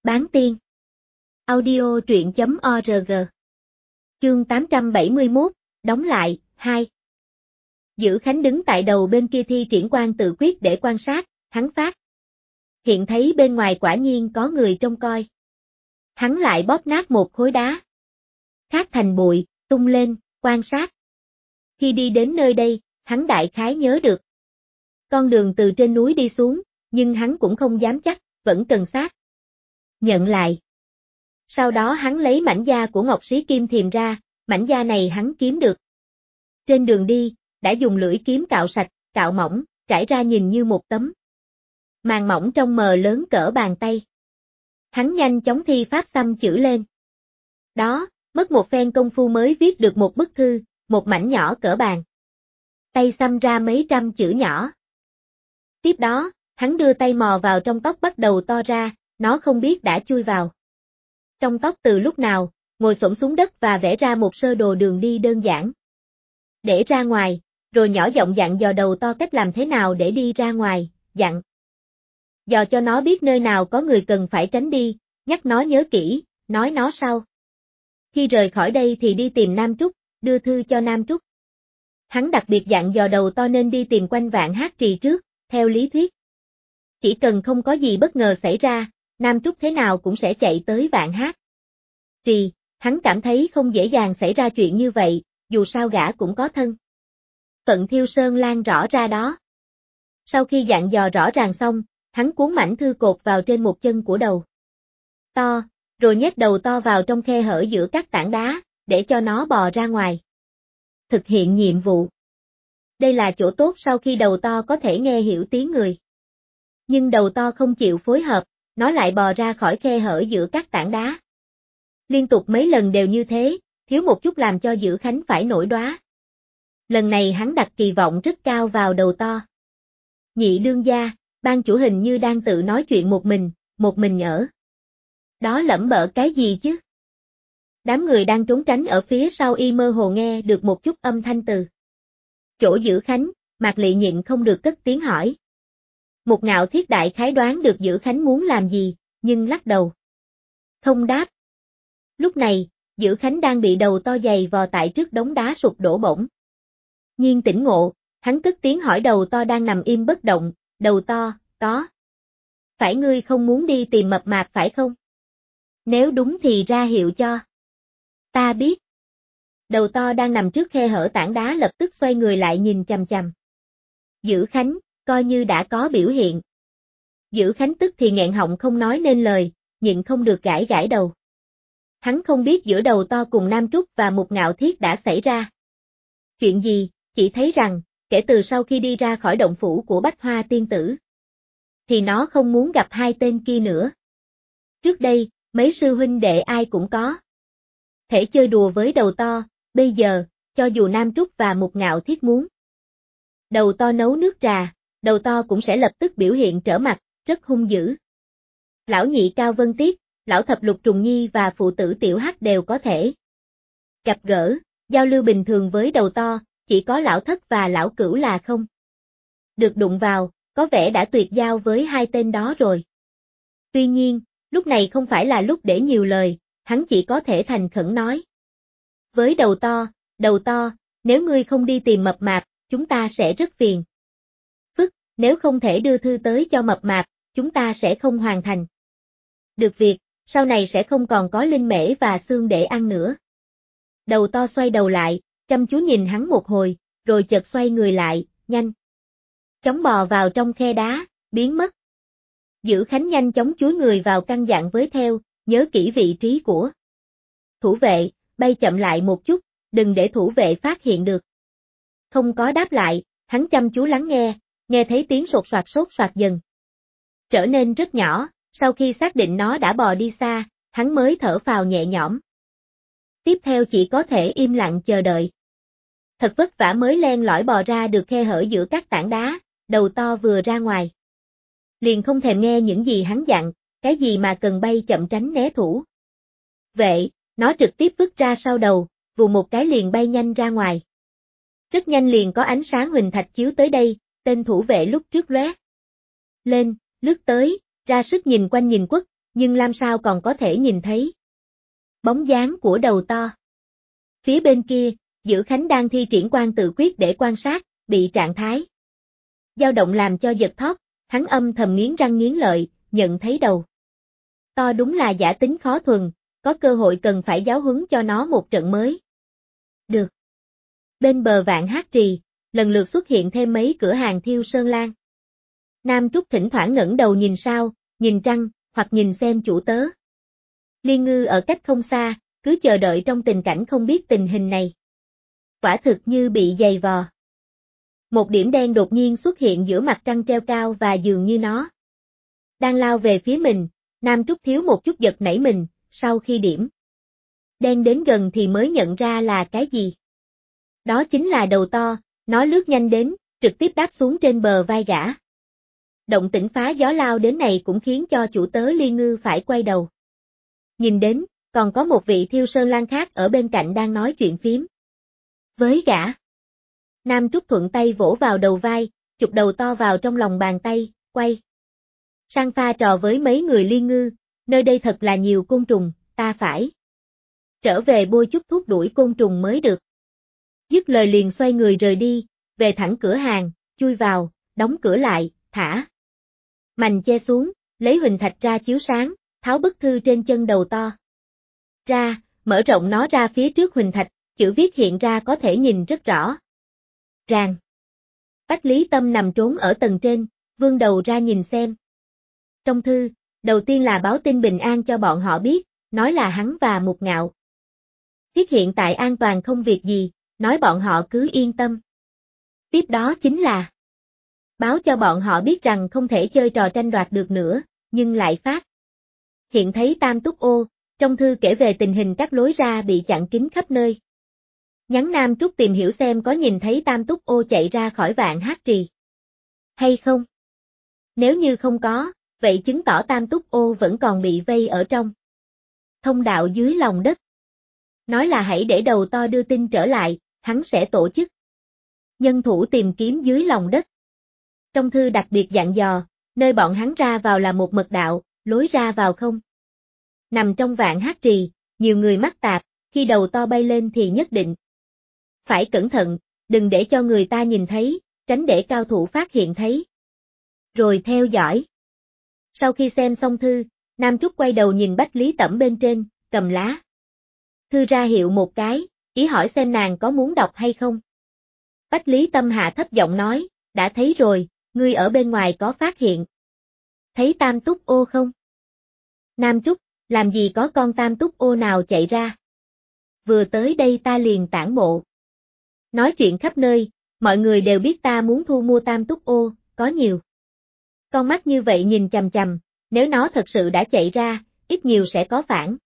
Bán tiên. Audio truyện.org. Chương 871, đóng lại, 2. Dữ Khánh đứng tại đầu bên kia thi triển quan tự quyết để quan sát, hắn phát hiện thấy bên ngoài quả nhiên có người trông coi. Hắn lại bóp nát một khối đá khác thành bụi, tung lên, quan sát. Khi đi đến nơi đây, hắn đại khái nhớ được con đường từ trên núi đi xuống, nhưng hắn cũng không dám chắc, vẫn cần xác nhận lại. Sau đó hắn lấy mảnh da của ngọc xí kim thiềm ra, mảnh da này hắn kiếm được trên đường đi, đã dùng lưỡi kiếm cạo sạch, cạo mỏng, trải ra nhìn như một tấm màn mỏng trong mờ lớn cỡ bàn tay. Hắn nhanh chóng thi pháp xăm chữ lên. Đó, mất một phen công phu mới viết được một bức thư, một mảnh nhỏ cỡ bàn tay xăm ra mấy trăm chữ nhỏ. Tiếp đó, hắn đưa tay mò vào trong tóc bắt đầu to ra, nó không biết đã chui vào trong tóc từ lúc nào, ngồi xổm xuống đất và vẽ ra một sơ đồ đường đi đơn giản để ra ngoài, rồi nhỏ giọng dặn dò đầu to cách làm thế nào để đi ra ngoài, dặn dò cho nó biết nơi nào có người cần phải tránh đi, nhắc nó nhớ kỹ, nói nó sau khi rời khỏi đây thì đi tìm Nam Trúc, đưa thư cho Nam Trúc. Hắn đặc biệt dặn dò đầu to nên đi tìm quanh Vạn Hát Trì trước, theo lý thuyết chỉ cần không có gì bất ngờ xảy ra, Nam Trúc thế nào cũng sẽ chạy tới Vạn Hát Trì. Hắn cảm thấy không dễ dàng xảy ra chuyện như vậy, dù sao gã cũng có thân phận Thiêu Sơn Lang rõ ra đó. Sau khi dặn dò rõ ràng xong, hắn cuốn mảnh thư cột vào trên một chân của đầu to, rồi nhét đầu to vào trong khe hở giữa các tảng đá, để cho nó bò ra ngoài thực hiện nhiệm vụ. Đây là chỗ tốt sau khi đầu to có thể nghe hiểu tiếng người. Nhưng đầu to không chịu phối hợp, nó lại bò ra khỏi khe hở giữa các tảng đá. Liên tục mấy lần đều như thế, thiếu một chút làm cho Dữ Khánh phải nổi đoá. Lần này hắn đặt kỳ vọng rất cao vào đầu to. Nhị đương gia, ban chủ hình như đang tự nói chuyện một mình ở đó lẩm bẩm cái gì chứ? Đám người đang trốn tránh ở phía sau y mơ hồ nghe được một chút âm thanh từ chỗ Dữ Khánh, Mạc Lị nhịn không được cất tiếng hỏi. Một Ngạo Thiết đại khái đoán được Dữ Khánh muốn làm gì, nhưng lắc đầu không đáp. Lúc này, Dữ Khánh đang bị đầu to giày vò tại trước đống đá sụp đổ bỗng nhiên tỉnh ngộ, hắn cất tiếng hỏi đầu to đang nằm im bất động, đầu to, có phải ngươi không muốn đi tìm Mập Mạp phải không? Nếu đúng thì ra hiệu cho ta biết. Đầu to đang nằm trước khe hở tảng đá lập tức xoay người lại nhìn chằm chằm Dữ Khánh, coi như đã có biểu hiện. Dữ Khánh tức thì nghẹn họng không nói nên lời, nhịn không được gãi gãi đầu. Hắn không biết giữa đầu to cùng Nam Trúc và Một Ngạo Thiết đã xảy ra chuyện gì, chỉ thấy rằng, kể từ sau khi đi ra khỏi động phủ của Bách Hoa tiên tử, thì nó không muốn gặp hai tên kia nữa. Trước đây, mấy sư huynh đệ ai cũng có thể chơi đùa với đầu to, bây giờ, cho dù Nam Trúc và Một Ngạo Thiết muốn đầu to nấu nước trà, đầu to cũng sẽ lập tức biểu hiện trở mặt, rất hung dữ. Lão nhị Cao Vân Tiết, lão thập Lục Trùng Nhi và phụ tử Tiểu Hắc đều có thể gặp gỡ, giao lưu bình thường với đầu to, chỉ có lão thất và lão cửu là không được đụng vào, có vẻ đã tuyệt giao với hai tên đó rồi. Tuy nhiên, lúc này không phải là lúc để nhiều lời, hắn chỉ có thể thành khẩn nói với đầu to, nếu ngươi không đi tìm Mập Mạp, chúng ta sẽ rất phiền phức, nếu không thể đưa thư tới cho Mập Mạp, chúng ta sẽ không hoàn thành được việc, sau này sẽ không còn có linh mễ và xương để ăn nữa. Đầu to xoay đầu lại, chăm chú nhìn hắn một hồi, rồi chợt xoay người lại, nhanh chóng bò vào trong khe đá, biến mất. Dữ Khánh nhanh chóng chúi người vào căn dặn với theo, nhớ kỹ vị trí của thủ vệ, bay chậm lại một chút, đừng để thủ vệ phát hiện được. Không có đáp lại, hắn chăm chú lắng nghe thấy tiếng sột soạt dần trở nên rất nhỏ, sau khi xác định nó đã bò đi xa, hắn mới thở phào nhẹ nhõm. Tiếp theo chỉ có thể im lặng chờ đợi. Thật vất vả mới len lỏi bò ra được khe hở giữa các tảng đá, đầu to vừa ra ngoài liền không thèm nghe những gì hắn dặn, cái gì mà cần bay chậm tránh né thủ vệ, nó trực tiếp vứt ra sau đầu, vù một cái liền bay nhanh ra ngoài. Rất nhanh liền có ánh sáng huỳnh thạch chiếu tới đây, tên thủ vệ lúc trước lóe lên, lướt tới, ra sức nhìn quanh nhìn quất, nhưng làm sao còn có thể nhìn thấy bóng dáng của đầu to. Phía bên kia, Dữ Khánh đang thi triển quan tự quyết để quan sát, bị trạng thái dao động làm cho giật thót, hắn âm thầm nghiến răng nghiến lợi, nhận thấy đầu to đúng là giả tính khó thuần, có cơ hội cần phải giáo huấn cho nó một trận mới. Được. Bên bờ Vạn Hát Trì, lần lượt xuất hiện thêm mấy cửa hàng thiêu sơn lan. Nam Trúc thỉnh thoảng ngẩng đầu nhìn sao, nhìn trăng, hoặc nhìn xem chủ tớ. Liên Ngư ở cách không xa, cứ chờ đợi trong tình cảnh không biết tình hình này. Quả thực như bị giày vò. Một điểm đen đột nhiên xuất hiện giữa mặt trăng treo cao và dường như nó đang lao về phía mình, Nam Trúc thiếu một chút giật nảy mình, sau khi điểm đen đến gần thì mới nhận ra là cái gì. Đó chính là đầu to, nó lướt nhanh đến, trực tiếp đáp xuống trên bờ vai gã. Động tĩnh phá gió lao đến này cũng khiến cho chủ tớ Liên Ngư phải quay đầu. Nhìn đến, còn có một vị thiêu sơn lan khác ở bên cạnh đang nói chuyện phím với gã. Nam Trúc thuận tay vỗ vào đầu vai, chụp đầu to vào trong lòng bàn tay, quay sang pha trò với mấy người Liên Ngư, nơi đây thật là nhiều côn trùng, ta phải trở về bôi chút thuốc đuổi côn trùng mới được. Dứt lời liền xoay người rời đi, về thẳng cửa hàng, chui vào, đóng cửa lại, thả mành che xuống, lấy huỳnh thạch ra chiếu sáng, tháo bức thư trên chân đầu to ra, mở rộng nó ra phía trước huỳnh thạch, chữ viết hiện ra có thể nhìn rất rõ ràng. Bách Lý Tâm nằm trốn ở tầng trên, vươn đầu ra nhìn xem. Trong thư, đầu tiên là báo tin bình an cho bọn họ biết, nói là hắn và Mục Ngạo Thiết hiện tại an toàn không việc gì, nói bọn họ cứ yên tâm. Tiếp đó chính là báo cho bọn họ biết rằng không thể chơi trò tranh đoạt được nữa, nhưng lại phát hiện thấy Tam Túc Ô, trong thư kể về tình hình các lối ra bị chặn kín khắp nơi. Nhắn Nam Trúc tìm hiểu xem có nhìn thấy Tam Túc Ô chạy ra khỏi Vạn Hát Trì hay không. Nếu như không có, vậy chứng tỏ Tam Túc Ô vẫn còn bị vây ở trong thông đạo dưới lòng đất. Nói là hãy để đầu to đưa tin trở lại, hắn sẽ tổ chức nhân thủ tìm kiếm dưới lòng đất. Trong thư đặc biệt dặn dò, nơi bọn hắn ra vào là một mật đạo, lối ra vào không nằm trong Vạn Hát Trì, nhiều người mắc tạp, khi đầu to bay lên thì nhất định phải cẩn thận, đừng để cho người ta nhìn thấy, tránh để cao thủ phát hiện thấy. Rồi theo dõi. Sau khi xem xong thư, Nam Trúc quay đầu nhìn Bách Lý Tẩm bên trên, cầm lá thư ra hiệu một cái, ý hỏi xem nàng có muốn đọc hay không. Bách Lý Tâm hạ thấp giọng nói, đã thấy rồi, ngươi ở bên ngoài có phát hiện thấy Tam Túc Ô không? Nam Trúc, làm gì có con Tam Túc Ô nào chạy ra? Vừa tới đây ta liền tản bộ. Nói chuyện khắp nơi, mọi người đều biết ta muốn thu mua Tam Túc Ô, có nhiều con mắt như vậy nhìn chằm chằm, nếu nó thật sự đã chạy ra, ít nhiều sẽ có phản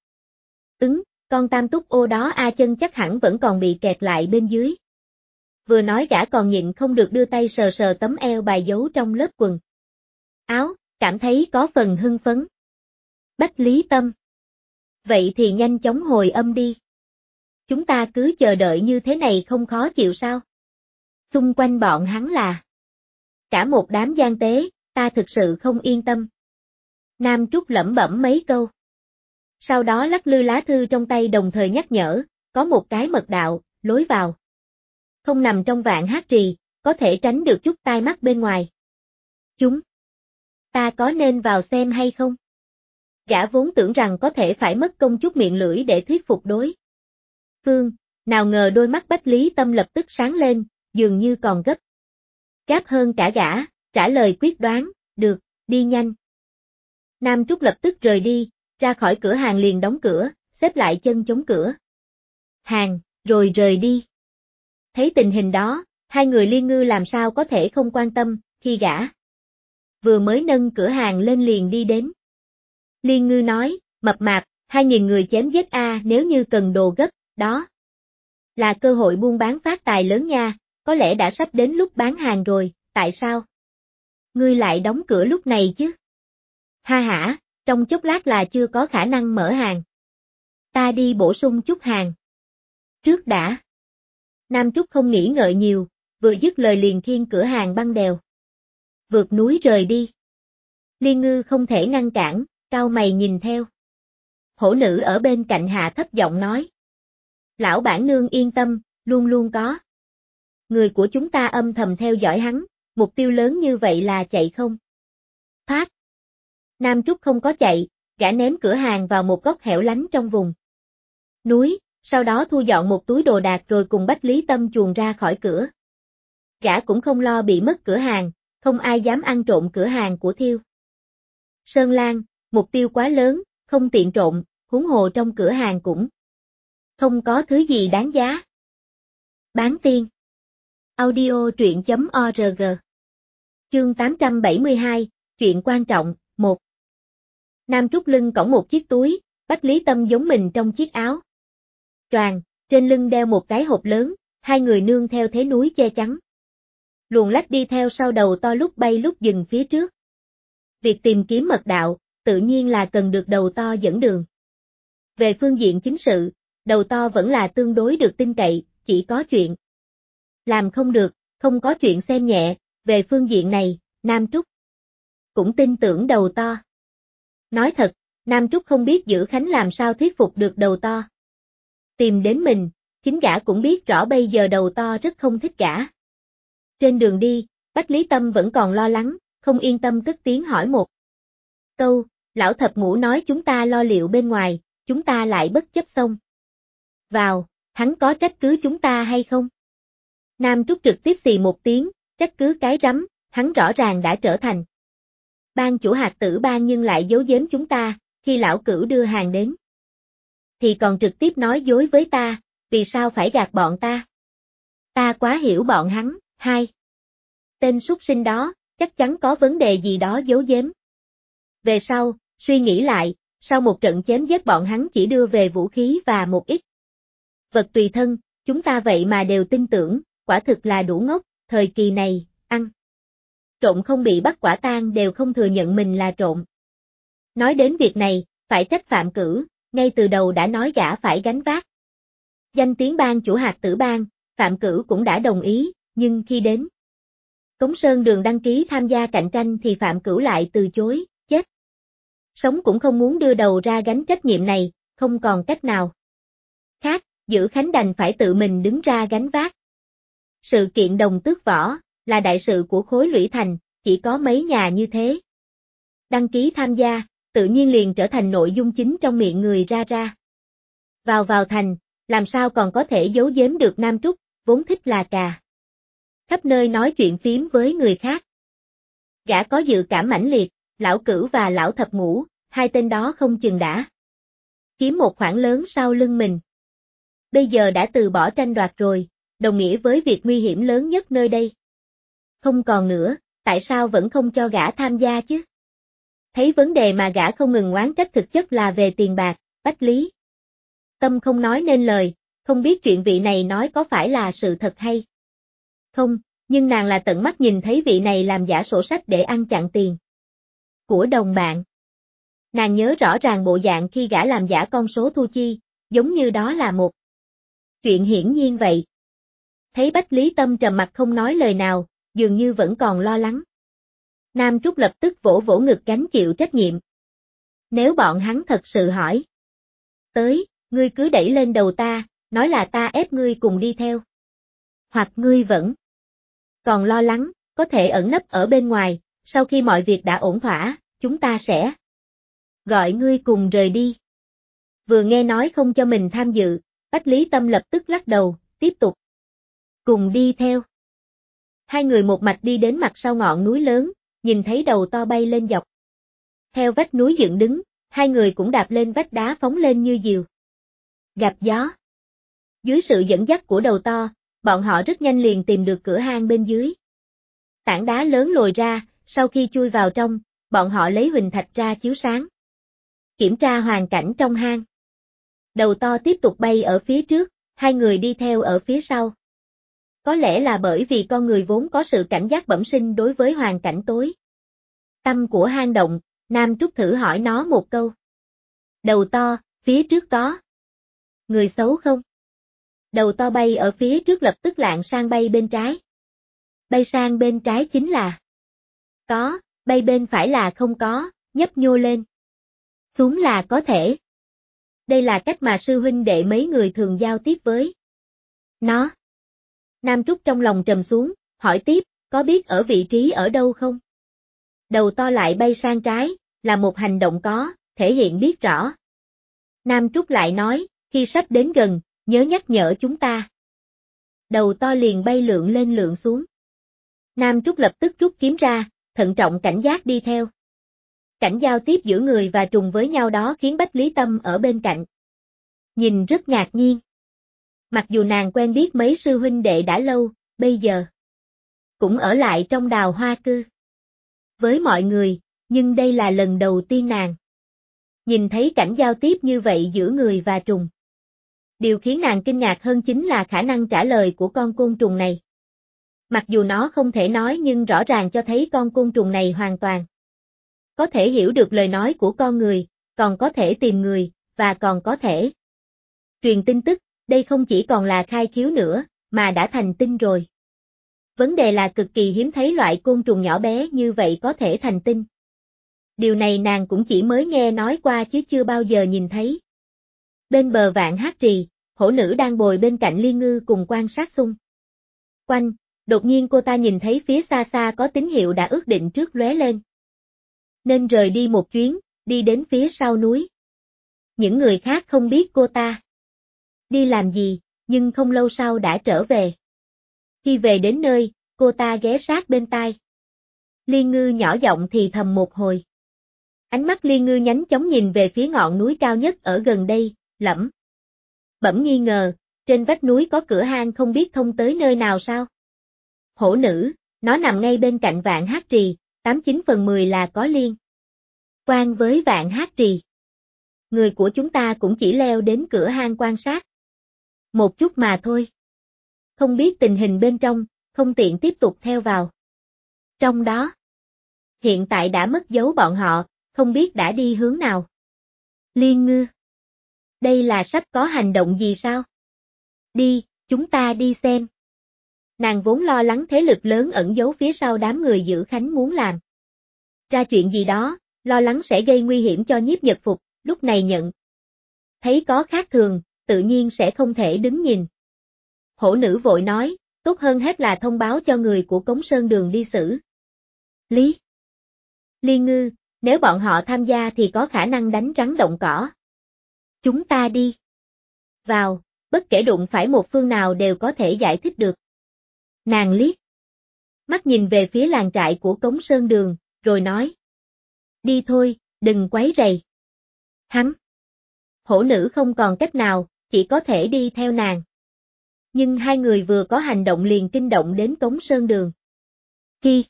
con Tam Túc Ô đó A Chân chắc hẳn vẫn còn bị kẹt lại bên dưới. Vừa nói gã còn nhịn không được đưa tay sờ sờ tấm eo bài giấu trong lớp quần áo, cảm thấy có phần hưng phấn. Bách Lý Tâm. Vậy thì nhanh chóng hồi âm đi. Chúng ta cứ chờ đợi như thế này không khó chịu sao? Xung quanh bọn hắn là cả một đám gian tế, ta thực sự không yên tâm. Nam Trúc lẩm bẩm mấy câu. Sau đó lắc lư lá thư trong tay đồng thời nhắc nhở, có một cái mật đạo, lối vào không nằm trong Vạn Hát Trì, có thể tránh được chút tai mắt bên ngoài. Ta có nên vào xem hay không? Gã vốn tưởng rằng có thể phải mất công chút miệng lưỡi để thuyết phục đối phương, nào ngờ đôi mắt Bách Lý Tâm lập tức sáng lên, dường như còn gấp gáp hơn cả gã, trả lời quyết đoán, được, đi nhanh. Nam Trúc lập tức rời đi, ra khỏi cửa hàng liền đóng cửa, xếp lại chân chống cửa hàng, rồi rời đi. Thấy tình hình đó, hai người Liên Ngư làm sao có thể không quan tâm, khi gã vừa mới nâng cửa hàng lên liền đi đến. Liên Ngư nói, mập mạp, 2.000 người chém giết a, nếu như cần đồ gấp, đó là cơ hội buôn bán phát tài lớn nha, có lẽ đã sắp đến lúc bán hàng rồi, tại sao ngươi lại đóng cửa lúc này chứ? Ha hả, trong chốc lát là chưa có khả năng mở hàng. Ta đi bổ sung chút hàng trước đã. Nam Trúc không nghĩ ngợi nhiều, vừa dứt lời liền khiêng cửa hàng băng đèo vượt núi rời đi. Liên Ngư không thể ngăn cản, Cau mày nhìn theo. Hổ nữ ở bên cạnh hạ thấp giọng nói. Lão bản nương yên tâm, luôn luôn có. Người của chúng ta âm thầm theo dõi hắn, mục tiêu lớn như vậy là chạy không? Phát. Nam Trúc không có chạy, gã ném cửa hàng vào một góc hẻo lánh trong vùng núi, sau đó thu dọn một túi đồ đạc rồi cùng Bách Lý Tâm chuồn ra khỏi cửa. Gã cũng không lo bị mất cửa hàng, không ai dám ăn trộm cửa hàng của Thiêu Sơn Lan, mục tiêu quá lớn, không tiện trộm, huống hồ trong cửa hàng cũng không có thứ gì đáng giá. Bán tiên. Audio truyện.org. Chương 872, chuyện quan trọng, 1. Nam Trúc lưng cõng một chiếc túi, Bách Lý Tâm giống mình trong chiếc áo choàng, trên lưng đeo một cái hộp lớn, hai người nương theo thế núi che chắn. Luồn lách đi theo sau đầu to lúc bay lúc dừng phía trước. Việc tìm kiếm mật đạo, tự nhiên là cần được đầu to dẫn đường. Về phương diện chính sự, đầu to vẫn là tương đối được tin cậy, chỉ có chuyện làm không được, không có chuyện xem nhẹ, về phương diện này, Nam Trúc cũng tin tưởng đầu to. Nói thật, Nam Trúc không biết Dữ Khánh làm sao thuyết phục được đầu to tìm đến mình, chính gã cũng biết rõ bây giờ đầu to rất không thích gã. Trên đường đi, Bách Lý Tâm vẫn còn lo lắng, không yên tâm cất tiếng hỏi một câu, lão thập ngũ nói chúng ta lo liệu bên ngoài, chúng ta lại bất chấp xông vào, hắn có trách cứ chúng ta hay không? Nam Trúc trực tiếp xì một tiếng, trách cứ cái rắm, hắn rõ ràng đã trở thành ban chủ hạt tử ban nhưng lại giấu giếm chúng ta, khi lão cửu đưa hàng đến thì còn trực tiếp nói dối với ta, vì sao phải gạt bọn ta? Ta quá hiểu bọn hắn, hai. Tên súc sinh đó, chắc chắn có vấn đề gì đó giấu giếm. Về sau, suy nghĩ lại, sau một trận chém giết bọn hắn chỉ đưa về vũ khí và một ít vật tùy thân, chúng ta vậy mà đều tin tưởng, quả thực là đủ ngốc, thời kỳ này, ăn trộm không bị bắt quả tang đều không thừa nhận mình là trộm. Nói đến việc này, phải trách Phạm Cử, ngay từ đầu đã nói gã phải gánh vác danh tiếng ban chủ hạt tử ban, Phạm Cử cũng đã đồng ý, nhưng khi đến Cống Sơn Đường đăng ký tham gia cạnh tranh thì Phạm Cửu lại từ chối, chết. Sống cũng không muốn đưa đầu ra gánh trách nhiệm này, không còn cách nào khác, Dữ Khánh đành phải tự mình đứng ra gánh vác. Sự kiện Đồng Tước Võ là đại sự của khối Lũy Thành, chỉ có mấy nhà như thế. Đăng ký tham gia, tự nhiên liền trở thành nội dung chính trong miệng người ra. Vào thành, làm sao còn có thể giấu giếm được Nam Trúc, vốn thích là cà khắp nơi nói chuyện phím với người khác. Gã có dự cảm mãnh liệt, lão Cửu và lão Thập Ngũ, hai tên đó không chừng đã kiếm một khoản lớn sau lưng mình. Bây giờ đã từ bỏ tranh đoạt rồi, đồng nghĩa với việc nguy hiểm lớn nhất nơi đây. Không còn nữa, tại sao vẫn không cho gã tham gia chứ? Thấy vấn đề mà gã không ngừng oán trách thực chất là về tiền bạc, Bách Lý Tâm không nói nên lời, không biết chuyện vị này nói có phải là sự thật hay không, nhưng nàng là tận mắt nhìn thấy vị này làm giả sổ sách để ăn chặn tiền của đồng bạn. Nàng nhớ rõ ràng bộ dạng khi gã làm giả con số thu chi, giống như đó là một chuyện hiển nhiên vậy. Thấy Bách Lý Tâm trầm mặt không nói lời nào, dường như vẫn còn lo lắng. Nam Trúc lập tức vỗ vỗ ngực gánh chịu trách nhiệm. Nếu bọn hắn thật sự hỏi tới, ngươi cứ đẩy lên đầu ta, nói là ta ép ngươi cùng đi theo. Hoặc ngươi vẫn còn lo lắng, có thể ẩn nấp ở bên ngoài, sau khi mọi việc đã ổn thỏa, chúng ta sẽ gọi ngươi cùng rời đi. Vừa nghe nói không cho mình tham dự, Bách Lý Tâm lập tức lắc đầu, tiếp tục cùng đi theo. Hai người một mạch đi đến mặt sau ngọn núi lớn, nhìn thấy đầu to bay lên dọc theo vách núi dựng đứng, hai người cũng đạp lên vách đá phóng lên như diều gặp gió. Dưới sự dẫn dắt của đầu to, bọn họ rất nhanh liền tìm được cửa hang bên dưới. Tảng đá lớn lồi ra, sau khi chui vào trong, bọn họ lấy huỳnh thạch ra chiếu sáng. Kiểm tra hoàn cảnh trong hang. Đầu to tiếp tục bay ở phía trước, hai người đi theo ở phía sau. Có lẽ là bởi vì con người vốn có sự cảnh giác bẩm sinh đối với hoàn cảnh tối tăm của hang động, Nam Trúc thử hỏi nó một câu. Đầu to, phía trước có người xấu không? Đầu to bay ở phía trước lập tức lạng sang bay bên trái. Bay sang bên trái chính là có, bay bên phải là không có, nhấp nhô lên. Xuống là có thể. Đây là cách mà sư huynh đệ mấy người thường giao tiếp với nó. Nam Trúc trong lòng trầm xuống, hỏi tiếp, có biết ở vị trí ở đâu không? Đầu to lại bay sang trái, là một hành động có, thể hiện biết rõ. Nam Trúc lại nói, khi sắp đến gần, nhớ nhắc nhở chúng ta. Đầu to liền bay lượn lên lượn xuống. Nam Trúc lập tức rút kiếm ra, thận trọng cảnh giác đi theo. Cảnh giao tiếp giữa người và trùng với nhau đó khiến Bách Lý Tâm ở bên cạnh nhìn rất ngạc nhiên. Mặc dù nàng quen biết mấy sư huynh đệ đã lâu, bây giờ cũng ở lại trong Đào Hoa Cư với mọi người, nhưng đây là lần đầu tiên nàng nhìn thấy cảnh giao tiếp như vậy giữa người và trùng. Điều khiến nàng kinh ngạc hơn chính là khả năng trả lời của con côn trùng này. Mặc dù nó không thể nói nhưng rõ ràng cho thấy con côn trùng này hoàn toàn có thể hiểu được lời nói của con người, còn có thể tìm người, và còn có thể truyền tin tức, đây không chỉ còn là khai khiếu nữa, mà đã thành tinh rồi. Vấn đề là cực kỳ hiếm thấy loại côn trùng nhỏ bé như vậy có thể thành tinh. Điều này nàng cũng chỉ mới nghe nói qua chứ chưa bao giờ nhìn thấy. Bên bờ Vạn Hát Trì, hổ nữ đang bồi bên cạnh Liên Ngư cùng quan sát xung quanh, đột nhiên cô ta nhìn thấy phía xa xa có tín hiệu đã ước định trước lóe lên. Nên rời đi một chuyến, đi đến phía sau núi. Những người khác không biết cô ta đi làm gì, nhưng không lâu sau đã trở về. Khi về đến nơi, cô ta ghé sát bên tai Liên Ngư nhỏ giọng thì thầm một hồi. Ánh mắt Liên Ngư nhanh chóng nhìn về phía ngọn núi cao nhất ở gần đây, lẩm bẩm nghi ngờ, trên vách núi có cửa hang không biết thông tới nơi nào sao? Hổ nữ, nó nằm ngay bên cạnh Vạn Hát Trì, 89/10 là có liên quan với Vạn Hát Trì. Người của chúng ta cũng chỉ leo đến cửa hang quan sát một chút mà thôi. Không biết tình hình bên trong, không tiện tiếp tục theo vào. Trong đó, hiện tại đã mất dấu bọn họ, không biết đã đi hướng nào. Liên Ngư, đây là sắp có hành động gì sao? Đi, chúng ta đi xem. Nàng vốn lo lắng thế lực lớn ẩn giấu phía sau đám người giữ Khánh muốn làm ra chuyện gì đó, lo lắng sẽ gây nguy hiểm cho Nhiếp Nhật Phục, lúc này nhận thấy có khác thường, tự nhiên sẽ không thể đứng nhìn. Hổ nữ vội nói, tốt hơn hết là thông báo cho người của Cống Sơn Đường đi xử lý. Liên Ngư, nếu bọn họ tham gia thì có khả năng đánh rắn động cỏ. Chúng ta đi vào, bất kể đụng phải một phương nào đều có thể giải thích được. Nàng liếc mắt nhìn về phía làng trại của Cống Sơn Đường, rồi nói. Đi thôi, đừng quấy rầy. Hắn. Hổ nữ không còn cách nào, chỉ có thể đi theo nàng. Nhưng hai người vừa có hành động liền kinh động đến Cống Sơn Đường. Khi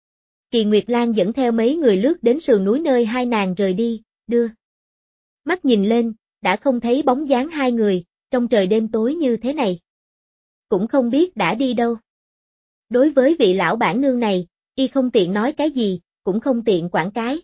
Kỳ Nguyệt Lan dẫn theo mấy người lướt đến sườn núi nơi hai nàng rời đi, đưa mắt nhìn lên, đã không thấy bóng dáng hai người, trong trời đêm tối như thế này. Cũng không biết đã đi đâu. Đối với vị lão bản nương này, y không tiện nói cái gì, cũng không tiện quản cái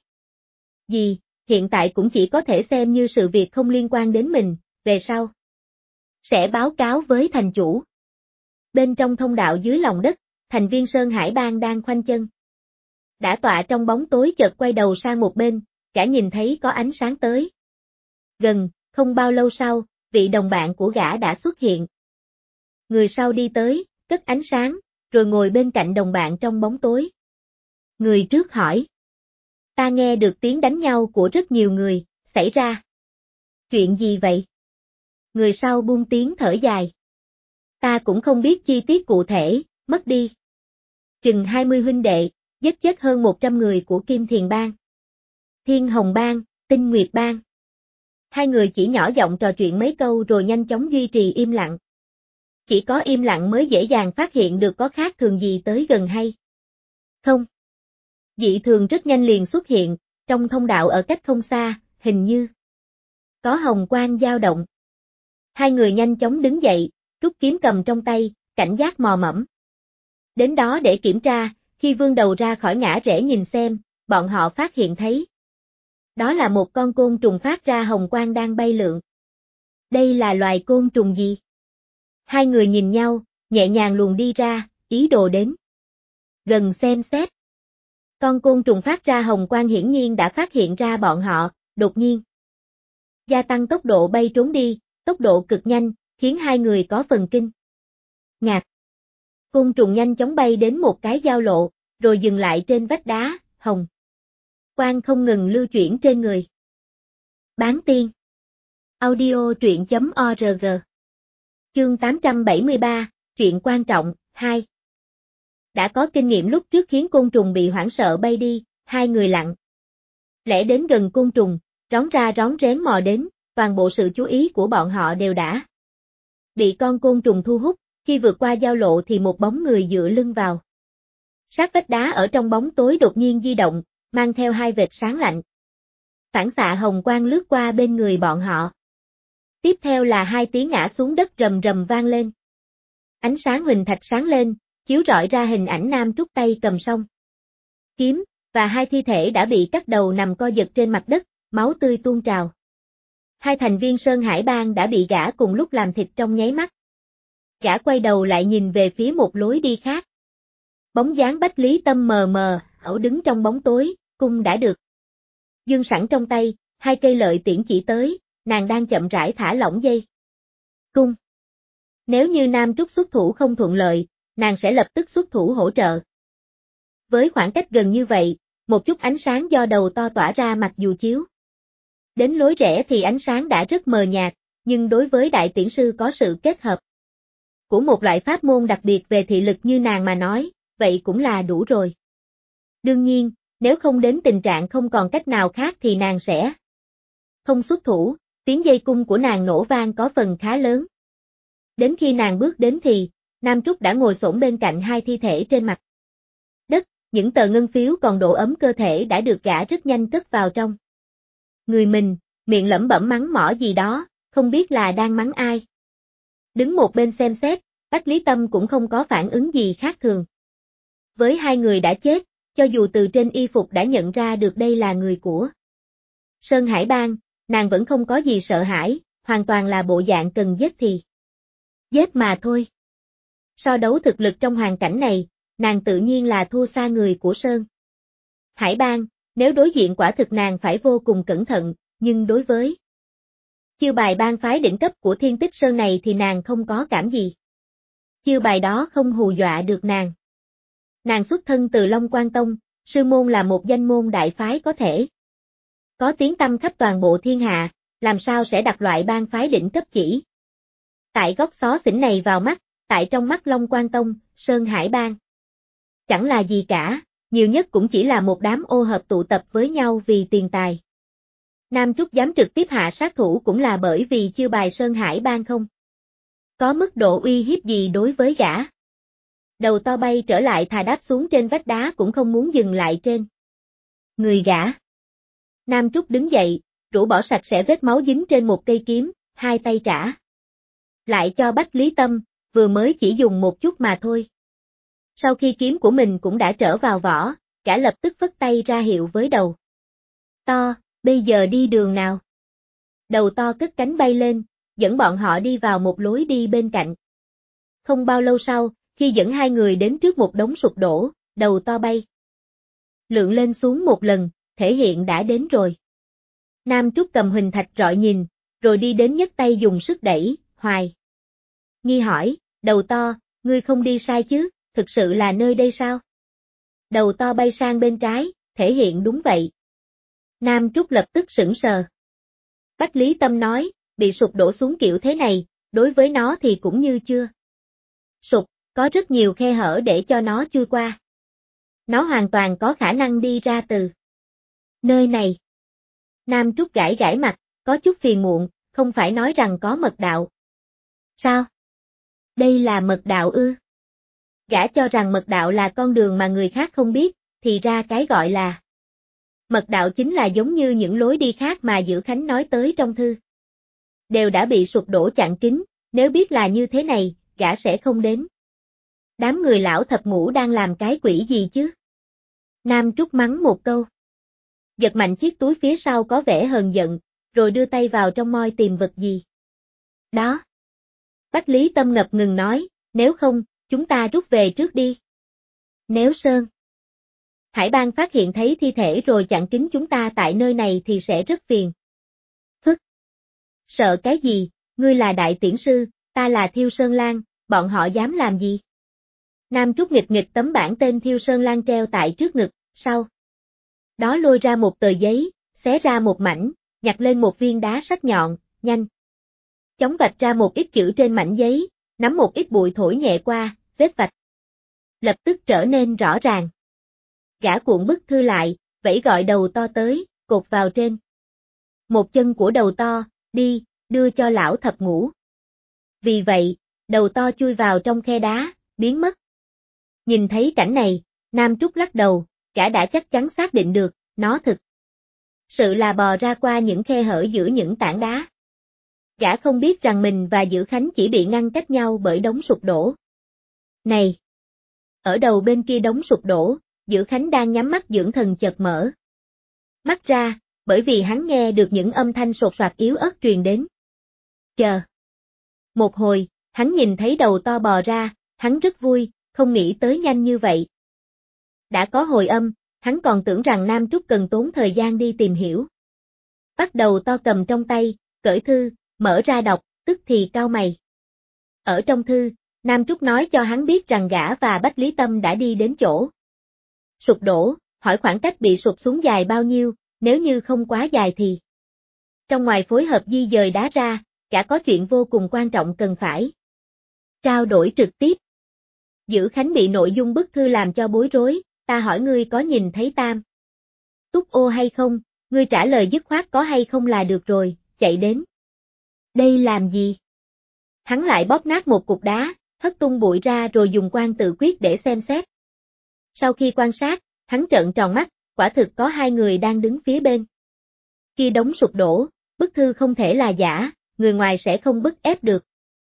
gì, hiện tại cũng chỉ có thể xem như sự việc không liên quan đến mình, về sau sẽ báo cáo với thành chủ. Bên trong thông đạo dưới lòng đất, thành viên Sơn Hải Bang đang khoanh chân. Đã tọa trong bóng tối chợt quay đầu sang một bên, gã nhìn thấy có ánh sáng tới. Gần, không bao lâu sau, vị đồng bạn của gã đã xuất hiện. Người sau đi tới, cất ánh sáng, rồi ngồi bên cạnh đồng bạn trong bóng tối. Người trước hỏi. Ta nghe được tiếng đánh nhau của rất nhiều người, xảy ra chuyện gì vậy? Người sau buông tiếng thở dài. Ta cũng không biết chi tiết cụ thể, mất đi chừng 20 huynh đệ, giết chết hơn 100 người của Kim Thiền Bang, Thiên Hồng Bang, Tinh Nguyệt Bang. Hai người chỉ nhỏ giọng trò chuyện mấy câu rồi nhanh chóng duy trì im lặng. Chỉ có im lặng mới dễ dàng phát hiện được có khác thường gì tới gần hay không. Dị thường rất nhanh liền xuất hiện, trong thông đạo ở cách không xa, hình như có hồng quang dao động. Hai người nhanh chóng đứng dậy, rút kiếm cầm trong tay, cảnh giác mò mẫm. Đến đó để kiểm tra, khi vươn đầu ra khỏi ngã rẽ nhìn xem, bọn họ phát hiện thấy. Đó là một con côn trùng phát ra hồng quang đang bay lượn. Đây là loài côn trùng gì? Hai người nhìn nhau, nhẹ nhàng luồn đi ra, ý đồ đến gần xem xét. Con côn trùng phát ra hồng quang hiển nhiên đã phát hiện ra bọn họ, đột nhiên gia tăng tốc độ bay trốn đi, tốc độ cực nhanh, khiến hai người có phần kinh ngạc. Côn trùng nhanh chóng bay đến một cái giao lộ, rồi dừng lại trên vách đá, hồng quang không ngừng lưu chuyển trên người. Bán tiên. Audio truyện.org. Chương 873, chuyện quan trọng, 2. Đã có kinh nghiệm lúc trước khiến côn trùng bị hoảng sợ bay đi, hai người lặng lẽ đến gần côn trùng, rón ra rón rén mò đến, toàn bộ sự chú ý của bọn họ đều đã bị con côn trùng thu hút, khi vượt qua giao lộ thì một bóng người dựa lưng vào sát vách đá ở trong bóng tối đột nhiên di động, mang theo hai vệt sáng lạnh. Phản xạ hồng quang lướt qua bên người bọn họ. Tiếp theo là hai tiếng ngã xuống đất rầm rầm vang lên. Ánh sáng huỳnh thạch sáng lên, chiếu rọi ra hình ảnh Nam Trúc tay cầm song kiếm, và hai thi thể đã bị cắt đầu nằm co giật trên mặt đất, máu tươi tuôn trào. Hai thành viên Sơn Hải Bang đã bị gã cùng lúc làm thịt trong nháy mắt. Gã quay đầu lại nhìn về phía một lối đi khác. Bóng dáng Bách Lý Tâm mờ mờ, ẩu đứng trong bóng tối, cung đã được giương sẵn trong tay, hai cây lợi tiễn chỉ tới, nàng đang chậm rãi thả lỏng dây cung. Nếu như Nam Trúc xuất thủ không thuận lợi, nàng sẽ lập tức xuất thủ hỗ trợ. Với khoảng cách gần như vậy, một chút ánh sáng do đầu to tỏa ra mặc dù chiếu đến lối rẽ thì ánh sáng đã rất mờ nhạt, nhưng đối với đại tiễn sư có sự kết hợp của một loại pháp môn đặc biệt về thị lực như nàng mà nói, vậy cũng là đủ rồi. Đương nhiên, nếu không đến tình trạng không còn cách nào khác thì nàng sẽ không xuất thủ, tiếng dây cung của nàng nổ vang có phần khá lớn. Đến khi nàng bước đến thì, Nam Trúc đã ngồi xổm bên cạnh hai thi thể trên mặt đất, những tờ ngân phiếu còn độ ấm cơ thể đã được gã rất nhanh cất vào trong người mình, miệng lẩm bẩm mắng mỏ gì đó, không biết là đang mắng ai. Đứng một bên xem xét, Bách Lý Tâm cũng không có phản ứng gì khác thường. Với hai người đã chết, cho dù từ trên y phục đã nhận ra được đây là người của Sơn Hải Bang, nàng vẫn không có gì sợ hãi, hoàn toàn là bộ dạng cần giết thì giết mà thôi. So đấu thực lực trong hoàn cảnh này, nàng tự nhiên là thua xa người của Sơn Hải Bang, nếu đối diện quả thực nàng phải vô cùng cẩn thận, nhưng đối với chiêu bài bang phái đỉnh cấp của Thiên Tích Sơn này thì nàng không có cảm gì. Chiêu bài đó không hù dọa được nàng. Nàng xuất thân từ Long Quan Tông, sư môn là một danh môn đại phái có thể có tiếng tăm khắp toàn bộ thiên hạ, làm sao sẽ đặt loại bang phái đỉnh cấp chỉ tại góc xó xỉnh này vào mắt, tại trong mắt Long Quan Tông, Sơn Hải Bang chẳng là gì cả, nhiều nhất cũng chỉ là một đám ô hợp tụ tập với nhau vì tiền tài. Nam Trúc dám trực tiếp hạ sát thủ cũng là bởi vì chiêu bài Sơn Hải Bang không có mức độ uy hiếp gì đối với gã. Đầu to bay trở lại thà đáp xuống trên vách đá cũng không muốn dừng lại trên người gã. Nam Trúc đứng dậy, rũ bỏ sạch sẽ vết máu dính trên một cây kiếm, hai tay trả lại cho Bách Lý Tâm, vừa mới chỉ dùng một chút mà thôi. Sau khi kiếm của mình cũng đã trở vào vỏ, gã lập tức phất tay ra hiệu với đầu to, bây giờ đi đường nào? Đầu to cất cánh bay lên, dẫn bọn họ đi vào một lối đi bên cạnh. Không bao lâu sau, khi dẫn hai người đến trước một đống sụp đổ, đầu to bay lượn lên xuống một lần, thể hiện đã đến rồi. Nam Trúc cầm huỳnh thạch rọi nhìn, rồi đi đến nhấc tay dùng sức đẩy, hoài nghi hỏi, đầu to, ngươi không đi sai chứ, thực sự là nơi đây sao? Đầu to bay sang bên trái, thể hiện đúng vậy. Nam Trúc lập tức sững sờ. Bách Lý Tâm nói, bị sụp đổ xuống kiểu thế này, đối với nó thì cũng như chưa sụp, có rất nhiều khe hở để cho nó chui qua. Nó hoàn toàn có khả năng đi ra từ nơi này. Nam Trúc gãi gãi mặt, có chút phiền muộn, không phải nói rằng có mật đạo. Sao? Đây là mật đạo ư? Gã cho rằng mật đạo là con đường mà người khác không biết, thì ra cái gọi là mật đạo chính là giống như những lối đi khác mà Dữ Khánh nói tới trong thư. Đều đã bị sụp đổ chặn kín, nếu biết là như thế này, gã sẽ không đến. Đám người lão thập ngũ đang làm cái quỷ gì chứ? Nam Trúc mắng một câu. Giật mạnh chiếc túi phía sau có vẻ hờn giận, rồi đưa tay vào trong moi tìm vật gì. Đó. Bách Lý Tâm ngập ngừng nói, nếu không, chúng ta rút về trước đi. Nếu Sơn Hải Bang phát hiện thấy thi thể rồi chặn kín chúng ta tại nơi này thì sẽ rất phiền phức. Sợ cái gì, ngươi là đại tiễn sư, ta là Thiêu Sơn Lang, bọn họ dám làm gì? Nam Trúc nghịch nghịch tấm bảng tên Thiêu Sơn Lang treo tại trước ngực, sau đó lôi ra một tờ giấy, xé ra một mảnh, nhặt lên một viên đá sắc nhọn, nhanh chóng vạch ra một ít chữ trên mảnh giấy, nắm một ít bụi thổi nhẹ qua, vết vạch lập tức trở nên rõ ràng. Gã cuộn bức thư lại, vẫy gọi đầu to tới, cột vào trên một chân của đầu to, đi, đưa cho lão thập ngũ. Vì vậy, đầu to chui vào trong khe đá, biến mất. Nhìn thấy cảnh này, Nam Trúc lắc đầu, gã đã chắc chắn xác định được, nó thực sự là bò ra qua những khe hở giữa những tảng đá. Gã không biết rằng mình và Dữ Khánh chỉ bị ngăn cách nhau bởi đống sụp đổ. Này! Ở đầu bên kia đống sụp đổ, Dữ Khánh đang nhắm mắt dưỡng thần chợt mở mắt ra, bởi vì hắn nghe được những âm thanh sột soạt yếu ớt truyền đến. Chờ! Một hồi, hắn nhìn thấy đầu to bò ra, hắn rất vui, không nghĩ tới nhanh như vậy. Đã có hồi âm, hắn còn tưởng rằng Nam Trúc cần tốn thời gian đi tìm hiểu. Bắt đầu to cầm trong tay, cởi thư, mở ra đọc, tức thì cau mày. Ở trong thư, Nam Trúc nói cho hắn biết rằng gã và Bách Lý Tâm đã đi đến chỗ sụp đổ, hỏi khoảng cách bị sụp xuống dài bao nhiêu, nếu như không quá dài thì. Trong ngoài phối hợp di dời đá ra, gã có chuyện vô cùng quan trọng cần phải trao đổi trực tiếp. Dữ Khánh bị nội dung bức thư làm cho bối rối, ta hỏi ngươi có nhìn thấy Tam Túc Ô hay không, ngươi trả lời dứt khoát có hay không là được rồi, chạy đến đây làm gì? Hắn lại bóp nát một cục đá, hất tung bụi ra rồi dùng quan tự quyết để xem xét. Sau khi quan sát, hắn trợn tròn mắt, quả thực có hai người đang đứng phía bên kia đống sụp đổ, bức thư không thể là giả, người ngoài sẽ không bức ép được.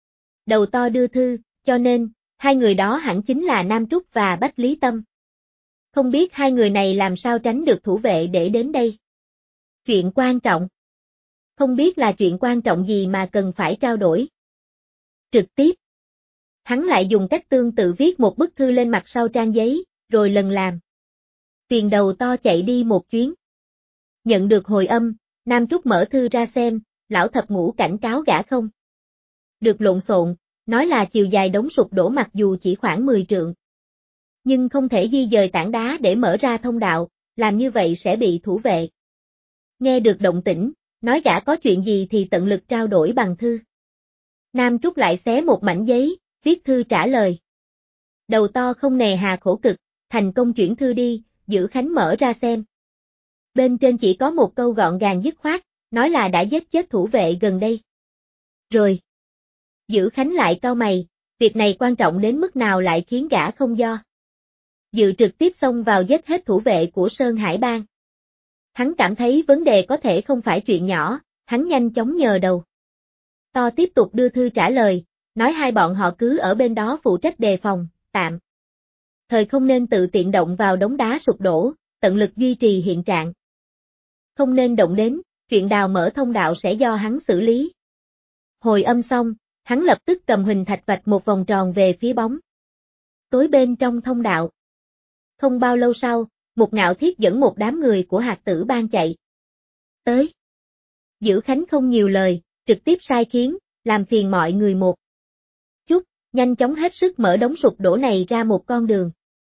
Đầu to đưa thư, cho nên, hai người đó hẳn chính là Nam Trúc và Bách Lý Tâm. Không biết hai người này làm sao tránh được thủ vệ để đến đây. Chuyện quan trọng. Không biết là chuyện quan trọng gì mà cần phải trao đổi trực tiếp. Hắn lại dùng cách tương tự viết một bức thư lên mặt sau trang giấy, rồi lần làm phiền đầu to chạy đi một chuyến. Nhận được hồi âm, Nam Trúc mở thư ra xem, lão thập ngũ cảnh cáo gã không được lộn xộn, nói là chiều dài đống sụp đổ mặc dù chỉ khoảng 10 trượng. Nhưng không thể di dời tảng đá để mở ra thông đạo, làm như vậy sẽ bị thủ vệ. Nghe được động tĩnh, nói gã có chuyện gì thì tận lực trao đổi bằng thư. Nam Trúc lại xé một mảnh giấy, viết thư trả lời. Đầu to không nề hà khổ cực, thành công chuyển thư đi, Dữ Khánh mở ra xem. Bên trên chỉ có một câu gọn gàng dứt khoát, nói là đã giết chết thủ vệ gần đây. Rồi. Dữ Khánh lại cau mày, việc này quan trọng đến mức nào lại khiến gã không do dự trực tiếp xông vào giết hết thủ vệ của Sơn Hải Bang. Hắn cảm thấy vấn đề có thể không phải chuyện nhỏ, hắn nhanh chóng nhờ đầu to tiếp tục đưa thư trả lời, nói hai bọn họ cứ ở bên đó phụ trách đề phòng, tạm thời không nên tự tiện động vào đống đá sụp đổ, tận lực duy trì hiện trạng. Không nên động đến, chuyện đào mở thông đạo sẽ do hắn xử lý. Hồi âm xong, hắn lập tức cầm huỳnh thạch vạch một vòng tròn về phía bóng tối bên trong thông đạo. Không bao lâu sau, một Ngạo Thiết dẫn một đám người của Hạt Tử Bang chạy tới. Dữ Khánh không nhiều lời, trực tiếp sai khiến, làm phiền mọi người một chút, nhanh chóng hết sức mở đống sụp đổ này ra một con đường.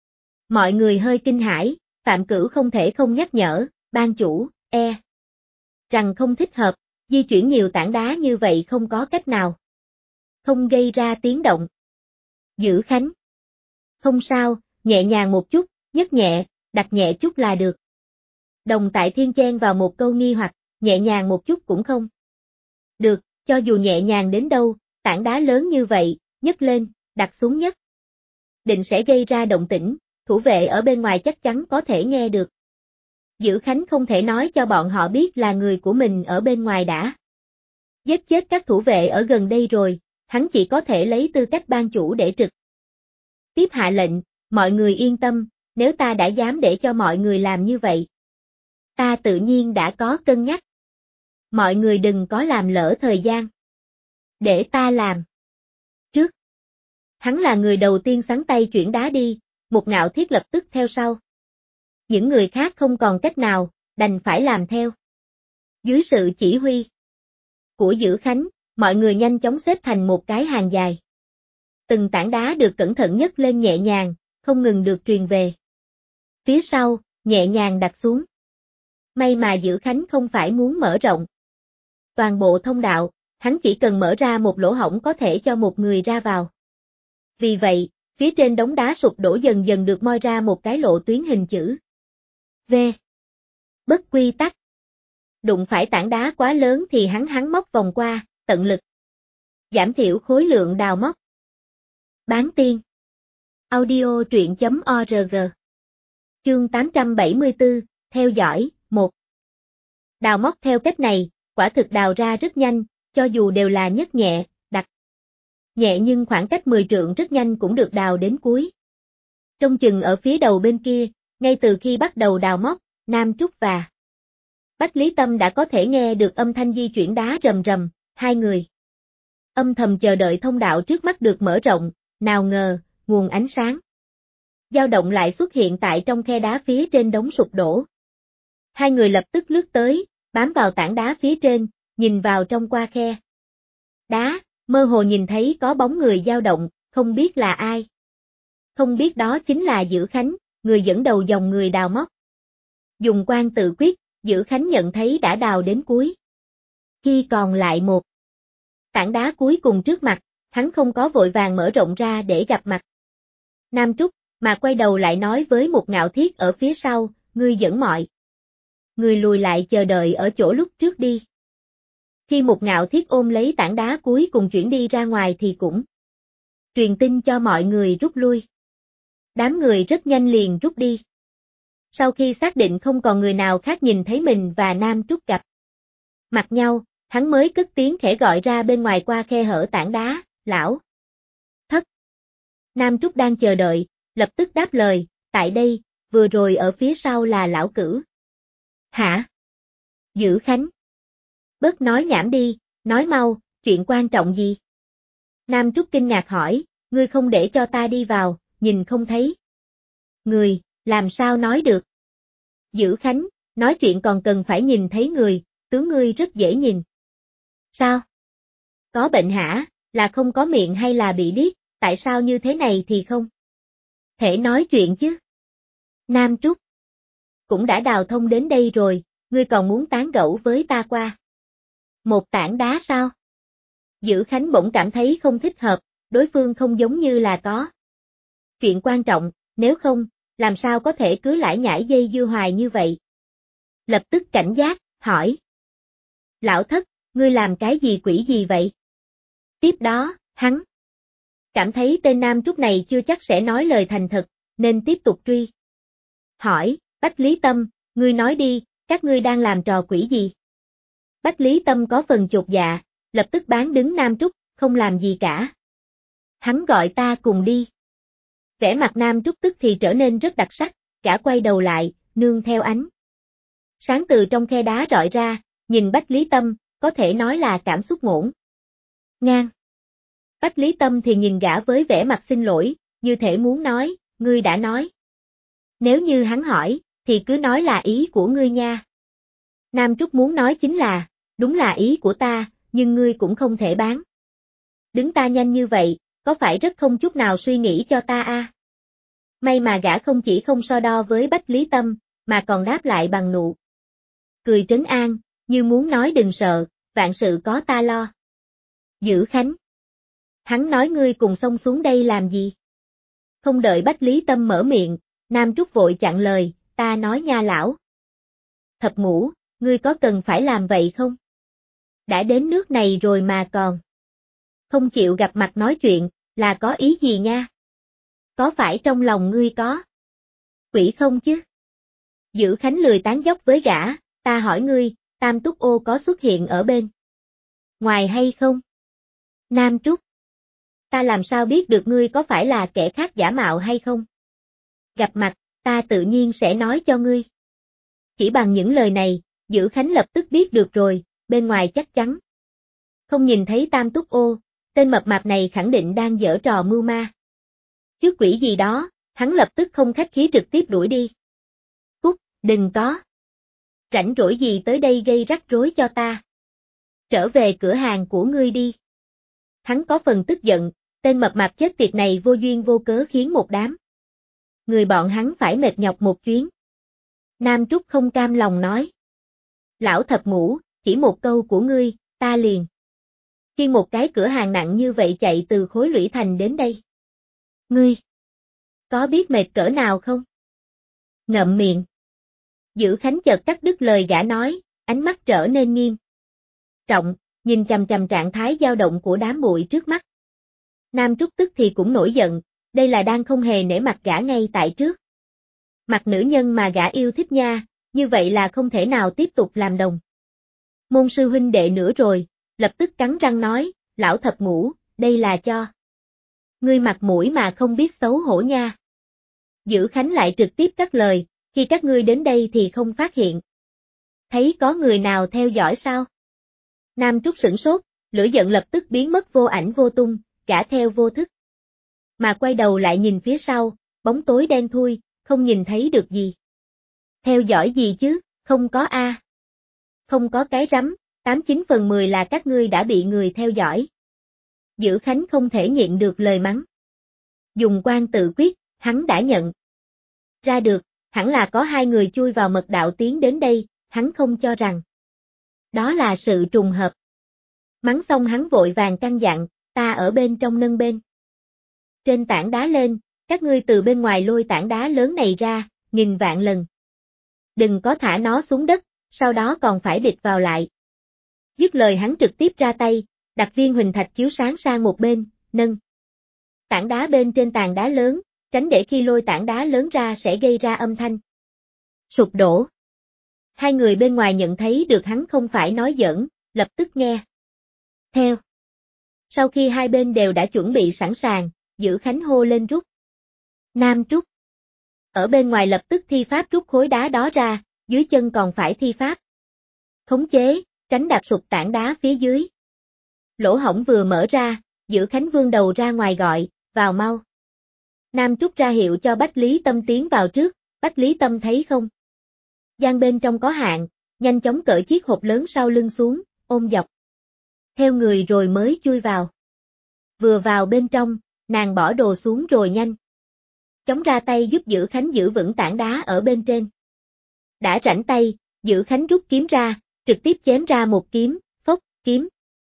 Mọi người hơi kinh hãi, Phạm Cửu không thể không nhắc nhở, ban chủ, rằng không thích hợp, di chuyển nhiều tảng đá như vậy không có cách nào không gây ra tiếng động. Dữ Khánh. Không sao, nhẹ nhàng một chút, nhấc nhẹ, đặt nhẹ chút là được. Đồng Tại Thiên chen vào một câu nghi hoặc, nhẹ nhàng một chút cũng không được, cho dù nhẹ nhàng đến đâu, tảng đá lớn như vậy, nhấc lên, đặt xuống nhất định sẽ gây ra động tĩnh, thủ vệ ở bên ngoài chắc chắn có thể nghe được. Dữ Khánh không thể nói cho bọn họ biết là người của mình ở bên ngoài đã giết chết các thủ vệ ở gần đây rồi, hắn chỉ có thể lấy tư cách ban chủ để trực tiếp hạ lệnh, mọi người yên tâm, nếu ta đã dám để cho mọi người làm như vậy. Ta tự nhiên đã có cân nhắc. Mọi người đừng có làm lỡ thời gian. Để ta làm. Trước. Hắn là người đầu tiên xắn tay chuyển đá đi, một Ngạo Thiết lập tức theo sau. Những người khác không còn cách nào, đành phải làm theo. Dưới sự chỉ huy của Dữ Khánh, mọi người nhanh chóng xếp thành một cái hàng dài. Từng tảng đá được cẩn thận nhấc lên nhẹ nhàng, không ngừng được truyền về. Phía sau, nhẹ nhàng đặt xuống. May mà Dữ Khánh không phải muốn mở rộng toàn bộ thông đạo, hắn chỉ cần mở ra một lỗ hổng có thể cho một người ra vào. Vì vậy, phía trên đống đá sụp đổ dần dần được moi ra một cái lộ tuyến hình chữ V. Bất quy tắc. Đụng phải tảng đá quá lớn thì hắn móc vòng qua, tận lực giảm thiểu khối lượng đào móc. Bán tiên. Audio truyện.org. Chương 874, theo dõi, 1. Đào móc theo cách này, quả thực đào ra rất nhanh, cho dù đều là nhấc nhẹ, đặt nhẹ nhưng khoảng cách 10 trượng rất nhanh cũng được đào đến cuối. Trông chừng ở phía đầu bên kia, ngay từ khi bắt đầu đào móc, Nam Trúc và Bách Lý Tâm đã có thể nghe được âm thanh di chuyển đá rầm rầm, hai người âm thầm chờ đợi thông đạo trước mắt được mở rộng, nào ngờ, nguồn ánh sáng dao động lại xuất hiện tại trong khe đá phía trên đống sụp đổ. Hai người lập tức lướt tới, bám vào tảng đá phía trên, nhìn vào trong qua khe đá, mơ hồ nhìn thấy có bóng người dao động, không biết là ai. Không biết đó chính là Dữ Khánh, người dẫn đầu dòng người đào móc. Dùng quan tự quyết, Dữ Khánh nhận thấy đã đào đến cuối. Khi còn lại một tảng đá cuối cùng trước mặt, hắn không có vội vàng mở rộng ra để gặp mặt Nam Trúc, mà quay đầu lại nói với một Ngạo Thiết ở phía sau, ngươi dẫn mọi người lùi lại chờ đợi ở chỗ lúc trước đi. Khi một Ngạo Thiết ôm lấy tảng đá cuối cùng chuyển đi ra ngoài thì cũng truyền tin cho mọi người rút lui. Đám người rất nhanh liền rút đi. Sau khi xác định không còn người nào khác nhìn thấy mình và Nam Trúc gặp mặt nhau, hắn mới cất tiếng khẽ gọi ra bên ngoài qua khe hở tảng đá, lão Thất. Nam Trúc đang chờ đợi, lập tức đáp lời, tại đây, vừa rồi ở phía sau là lão Cửu. Hả? Dữ Khánh. Bớt nói nhảm đi, nói mau, chuyện quan trọng gì? Nam Trúc kinh ngạc hỏi, ngươi không để cho ta đi vào, nhìn không thấy người, làm sao nói được? Dữ Khánh, nói chuyện còn cần phải nhìn thấy người, tướng ngươi rất dễ nhìn. Sao? Có bệnh hả, là không có miệng hay là bị điếc, tại sao như thế này thì không thể nói chuyện chứ? Nam Trúc. Cũng đã đào thông đến đây rồi, ngươi còn muốn tán gẫu với ta qua một tảng đá sao? Dữ Khánh bỗng cảm thấy không thích hợp, đối phương không giống như là có chuyện quan trọng, nếu không, làm sao có thể cứ lải nhải dây dưa hoài như vậy? Lập tức cảnh giác, hỏi. Lão Thất, ngươi làm cái gì quỷ gì vậy? Tiếp đó, hắn cảm thấy tên Nam Trúc này chưa chắc sẽ nói lời thành thật, nên tiếp tục truy. Hỏi, Bách Lý Tâm, ngươi nói đi, các ngươi đang làm trò quỷ gì? Bách Lý Tâm có phần chột dạ, lập tức bán đứng Nam Trúc, không làm gì cả. Hắn gọi ta cùng đi. Vẻ mặt Nam Trúc tức thì trở nên rất đặc sắc, cả quay đầu lại, nương theo ánh sáng từ trong khe đá rọi ra, nhìn Bách Lý Tâm, có thể nói là cảm xúc ngổn ngang. Bách Lý Tâm thì nhìn gã với vẻ mặt xin lỗi, như thể muốn nói, ngươi đã nói. Nếu như hắn hỏi, thì cứ nói là ý của ngươi nha. Nam Trúc muốn nói chính là, đúng là ý của ta, nhưng ngươi cũng không thể bán đứng ta nhanh như vậy, có phải rất không chút nào suy nghĩ cho ta a? May mà gã không chỉ không so đo với Bách Lý Tâm, mà còn đáp lại bằng nụ cười trấn an, như muốn nói đừng sợ, vạn sự có ta lo. Dữ Khánh. Hắn nói ngươi cùng xông xuống đây làm gì? Không đợi Bách Lý Tâm mở miệng, Nam Trúc vội chặn lời, ta nói nha lão. Thập Ngũ, ngươi có cần phải làm vậy không? Đã đến nước này rồi mà còn không chịu gặp mặt nói chuyện, là có ý gì nha? Có phải trong lòng ngươi có quỷ không chứ? Dữ Khánh lười tán dóc với gã, ta hỏi ngươi, Tam Túc Ô có xuất hiện ở bên ngoài hay không? Nam Trúc. Ta làm sao biết được ngươi có phải là kẻ khác giả mạo hay không? Gặp mặt, ta tự nhiên sẽ nói cho ngươi. Chỉ bằng những lời này, Dữ Khánh lập tức biết được rồi, bên ngoài chắc chắn không nhìn thấy Tam Túc Ô, tên mập mạp này khẳng định đang giở trò mưu ma. Chứ quỷ gì đó, hắn lập tức không khách khí trực tiếp đuổi đi. Cút, đừng có rảnh rỗi gì tới đây gây rắc rối cho ta. Trở về cửa hàng của ngươi đi. Hắn có phần tức giận, tên mập mạp chết tiệt này vô duyên vô cớ khiến một đám người bọn hắn phải mệt nhọc một chuyến. Nam Trúc không cam lòng nói. Lão thập ngũ, chỉ một câu của ngươi, ta liền khiêng một cái cửa hàng nặng như vậy chạy từ Khối Lũy Thành đến đây. Ngươi, có biết mệt cỡ nào không? Ngậm miệng. Dữ Khánh chợt cắt đứt lời gã nói, ánh mắt trở nên nghiêm trọng, nhìn chằm chằm trạng thái dao động của đám bụi trước mắt. Nam Trúc tức thì cũng nổi giận, đây là đang không hề nể mặt gã ngay tại trước mặt nữ nhân mà gã yêu thích nha, như vậy là không thể nào tiếp tục làm đồng môn sư huynh đệ nữa rồi, lập tức cắn răng nói, lão thập ngũ, đây là cho ngươi mặt mũi mà không biết xấu hổ nha. Dữ Khánh lại trực tiếp cắt lời, khi các ngươi đến đây thì không phát hiện thấy có người nào theo dõi sao? Nam Trúc sửng sốt, lửa giận lập tức biến mất vô ảnh vô tung, gã theo vô thức mà quay đầu lại nhìn phía sau, bóng tối đen thui, không nhìn thấy được gì. Theo dõi gì chứ, không có a. Không có cái rắm, 89/10 là các ngươi đã bị người theo dõi. Dữ Khánh không thể nhịn được lời mắng. Dùng quan tự quyết, hắn đã nhận ra được, hẳn là có hai người chui vào mật đạo tiến đến đây, hắn không cho rằng đó là sự trùng hợp. Mắng xong hắn vội vàng căn dặn, ta ở bên trong nâng bên trên tảng đá lên, các ngươi từ bên ngoài lôi tảng đá lớn này ra, nghìn vạn lần đừng có thả nó xuống đất, sau đó còn phải bịt vào lại. Dứt lời hắn trực tiếp ra tay, đặt viên huỳnh thạch chiếu sáng sang một bên, nâng tảng đá bên trên tảng đá lớn, tránh để khi lôi tảng đá lớn ra sẽ gây ra âm thanh sụp đổ. Hai người bên ngoài nhận thấy được hắn không phải nói giỡn, lập tức nghe theo. Sau khi hai bên đều đã chuẩn bị sẵn sàng, Dữ Khánh hô lên rút. Nam Trúc ở bên ngoài lập tức thi pháp rút khối đá đó ra, dưới chân còn phải thi pháp khống chế, tránh đạp sụp tảng đá phía dưới. Lỗ hổng vừa mở ra, Dữ Khánh vươn đầu ra ngoài gọi, vào mau. Nam Trúc ra hiệu cho Bách Lý Tâm tiến vào trước, Bách Lý Tâm thấy không gian bên trong có hạn, nhanh chóng cởi chiếc hộp lớn sau lưng xuống, ôm dọc theo người rồi mới chui vào. Vừa vào bên trong, nàng bỏ đồ xuống rồi nhanh chóng ra tay giúp Dữ Khánh giữ vững tảng đá ở bên trên. Đã rảnh tay, Dữ Khánh rút kiếm ra, trực tiếp chém ra một kiếm, phốc, kiếm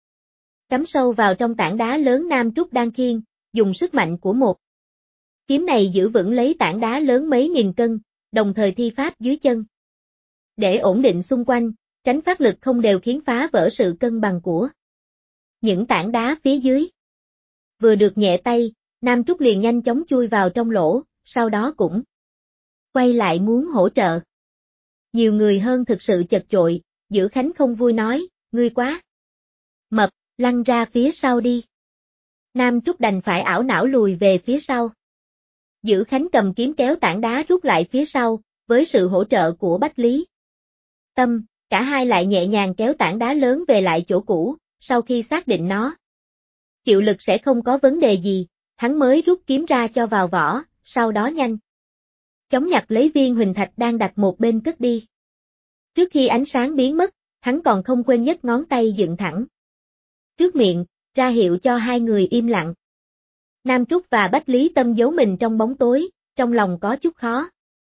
cắm sâu vào trong tảng đá lớn Nam Trúc đang khiêng, dùng sức mạnh của một kiếm này giữ vững lấy tảng đá lớn mấy nghìn cân, đồng thời thi pháp dưới chân để ổn định xung quanh, tránh phát lực không đều khiến phá vỡ sự cân bằng của những tảng đá phía dưới. Vừa được nhẹ tay, Nam Trúc liền nhanh chóng chui vào trong lỗ, sau đó cũng quay lại muốn hỗ trợ. Nhiều người hơn thực sự chật chội, Dữ Khánh không vui nói, ngươi quá mập, lăn ra phía sau đi. Nam Trúc đành phải ảo não lùi về phía sau. Dữ Khánh cầm kiếm kéo tảng đá rút lại phía sau, với sự hỗ trợ của Bách Lý Tâm, cả hai lại nhẹ nhàng kéo tảng đá lớn về lại chỗ cũ, sau khi xác định nó chịu lực sẽ không có vấn đề gì, hắn mới rút kiếm ra cho vào vỏ, sau đó nhanh chóng nhặt lấy viên huỳnh thạch đang đặt một bên cất đi. Trước khi ánh sáng biến mất, hắn còn không quên nhấc ngón tay dựng thẳng trước miệng, ra hiệu cho hai người im lặng. Nam Trúc và Bách Lý Tâm giấu mình trong bóng tối, trong lòng có chút khó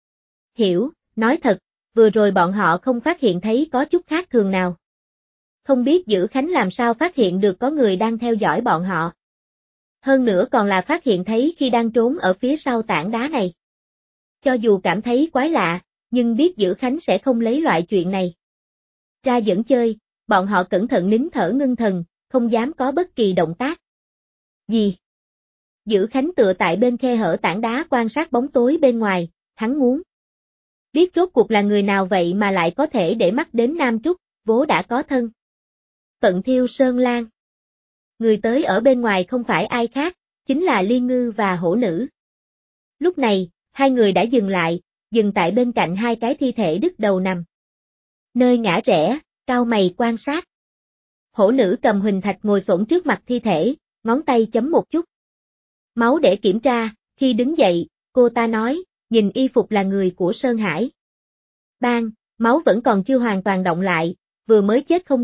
hiểu, nói thật, vừa rồi bọn họ không phát hiện thấy có chút khác thường nào. Không biết Dữ Khánh làm sao phát hiện được có người đang theo dõi bọn họ. Hơn nữa còn là phát hiện thấy khi đang trốn ở phía sau tảng đá này. Cho dù cảm thấy quái lạ, nhưng biết Dữ Khánh sẽ không lấy loại chuyện này ra dẫn chơi, bọn họ cẩn thận nín thở ngưng thần, không dám có bất kỳ động tác gì. Dữ Khánh tựa tại bên khe hở tảng đá quan sát bóng tối bên ngoài, hắn muốn biết rốt cuộc là người nào vậy mà lại có thể để mắt đến Nam Trúc, vốn đã có thân phận Thiêu Sơn Lang. Người tới ở bên ngoài không phải ai khác, chính là Liên Ngư và Hổ Nữ. Lúc này, hai người đã dừng lại, dừng tại bên cạnh hai cái thi thể đứt đầu nằm nơi ngã rẽ, cau mày quan sát. Hổ Nữ cầm huỳnh thạch ngồi xổm trước mặt thi thể, ngón tay chấm một chút máu để kiểm tra, khi đứng dậy, cô ta nói, nhìn y phục là người của Sơn Hải. Bang, máu vẫn còn chưa hoàn toàn động lại, vừa mới chết không lâu,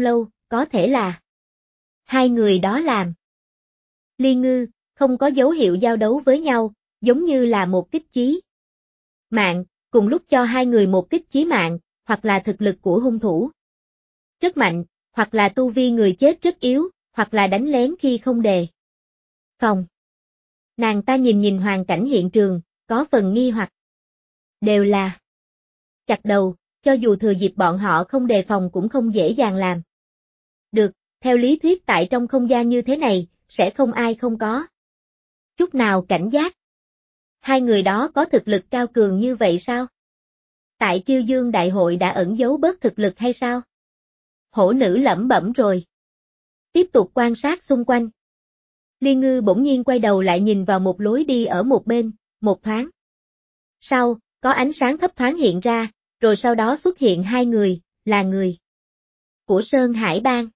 có thể là hai người đó làm. Liên Ngư, không có dấu hiệu giao đấu với nhau, giống như là một kích chí mạng, cùng lúc cho hai người một kích chí mạng, hoặc là thực lực của hung thủ rất mạnh, hoặc là tu vi người chết rất yếu, hoặc là đánh lén khi không đề phòng. Nàng ta nhìn hoàn cảnh hiện trường, có phần nghi hoặc. Đều là chặt đầu, cho dù thừa dịp bọn họ không đề phòng cũng không dễ dàng làm được, theo lý thuyết tại trong không gian như thế này, sẽ không ai không có chút nào cảnh giác. Hai người đó có thực lực cao cường như vậy sao? Tại Triêu Dương Đại hội đã ẩn giấu bớt thực lực hay sao? Hổ nữ lẩm bẩm rồi. Tiếp tục quan sát xung quanh. Liên Ngư bỗng nhiên quay đầu lại nhìn vào một lối đi ở một bên, một thoáng. Sau, có ánh sáng thấp thoáng hiện ra, rồi sau đó xuất hiện hai người, là người của Sơn Hải Bang.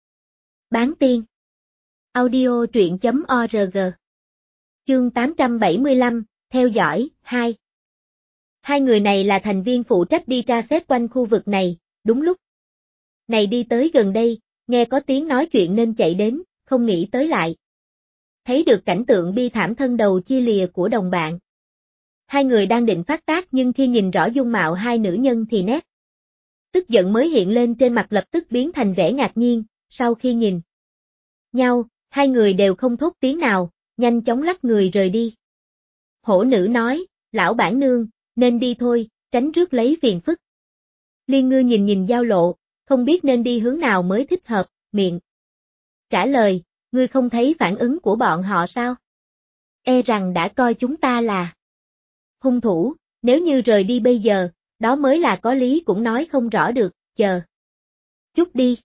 Bán tiên. Audio truyện.org. Chương 875, theo dõi, 2. Hai người này là thành viên phụ trách đi tra xét quanh khu vực này, đúng lúc này đi tới gần đây, nghe có tiếng nói chuyện nên chạy đến, không nghĩ tới lại thấy được cảnh tượng bi thảm thân đầu chia lìa của đồng bạn. Hai người đang định phát tác nhưng khi nhìn rõ dung mạo hai nữ nhân thì nét tức giận mới hiện lên trên mặt lập tức biến thành vẻ ngạc nhiên, sau khi nhìn nhau, hai người đều không thốt tiếng nào, nhanh chóng lắc người rời đi. Hổ nữ nói, lão bản nương, nên đi thôi, tránh rước lấy phiền phức. Liên Ngư nhìn giao lộ, không biết nên đi hướng nào mới thích hợp, miệng trả lời, ngươi không thấy phản ứng của bọn họ sao? E rằng đã coi chúng ta là hung thủ, nếu như rời đi bây giờ, đó mới là có lý cũng nói không rõ được, chờ chút đi.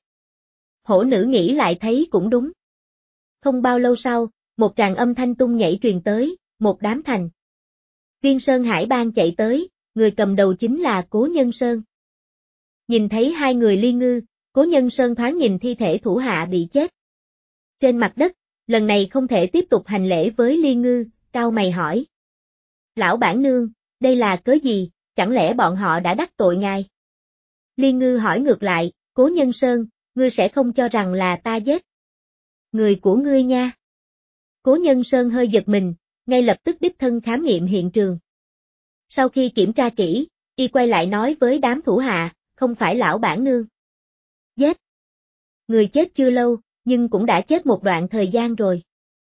Hổ nữ nghĩ lại thấy cũng đúng. Không bao lâu sau, một tràng âm thanh tung nhảy truyền tới, một đám thành viên Sơn Hải Bang chạy tới, người cầm đầu chính là Cố Nhân Sơn. Nhìn thấy hai người Liên Ngư, Cố Nhân Sơn thoáng nhìn thi thể thủ hạ bị chết trên mặt đất, lần này không thể tiếp tục hành lễ với Liên Ngư, cau mày hỏi. Lão bản nương, đây là cớ gì, chẳng lẽ bọn họ đã đắc tội ngài? Liên Ngư hỏi ngược lại, Cố Nhân Sơn, ngươi sẽ không cho rằng là ta giết người của ngươi nha. Cố Nhân Sơn hơi giật mình, ngay lập tức đích thân khám nghiệm hiện trường. Sau khi kiểm tra kỹ, y quay lại nói với đám thủ hạ, không phải lão bản nương giết người chết chưa lâu, nhưng cũng đã chết một đoạn thời gian rồi.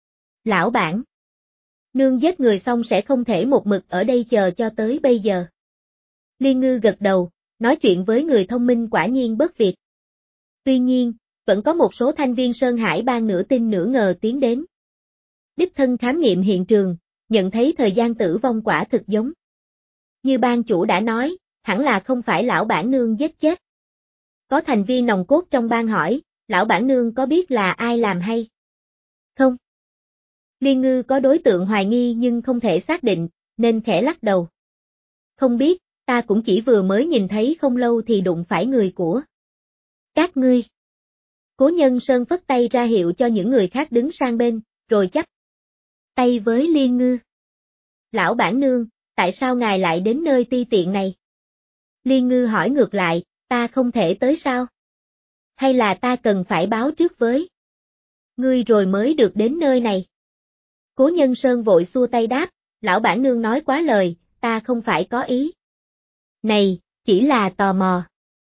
Lão bản nương giết người xong sẽ không thể một mực ở đây chờ cho tới bây giờ. Liên Ngư gật đầu, nói chuyện với người thông minh quả nhiên bất việc. Tuy nhiên, vẫn có một số thành viên Sơn Hải Bang nửa tin nửa ngờ tiến đến. Đích thân khám nghiệm hiện trường, nhận thấy thời gian tử vong quả thực giống như ban chủ đã nói, hẳn là không phải lão bản nương giết chết. Có thành viên nòng cốt trong bang hỏi, lão bản nương có biết là ai làm hay không? Liên Ngư có đối tượng hoài nghi nhưng không thể xác định, nên khẽ lắc đầu. Không biết, ta cũng chỉ vừa mới nhìn thấy không lâu thì đụng phải người của các ngươi. Cố Nhân Sơn phất tay ra hiệu cho những người khác đứng sang bên, rồi chắp tay với Liên Ngư. Lão bản nương, tại sao ngài lại đến nơi ti tiện này? Liên Ngư hỏi ngược lại, ta không thể tới sao? Hay là ta cần phải báo trước với ngươi rồi mới được đến nơi này? Cố Nhân Sơn vội xua tay đáp, lão bản nương nói quá lời, ta không phải có ý này, chỉ là tò mò.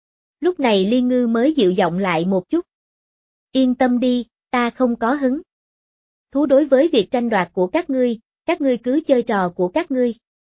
Lúc này Liên Ngư mới dịu giọng lại một chút. Yên tâm đi, ta không có hứng thú đối với việc tranh đoạt của các ngươi cứ chơi trò của các ngươi.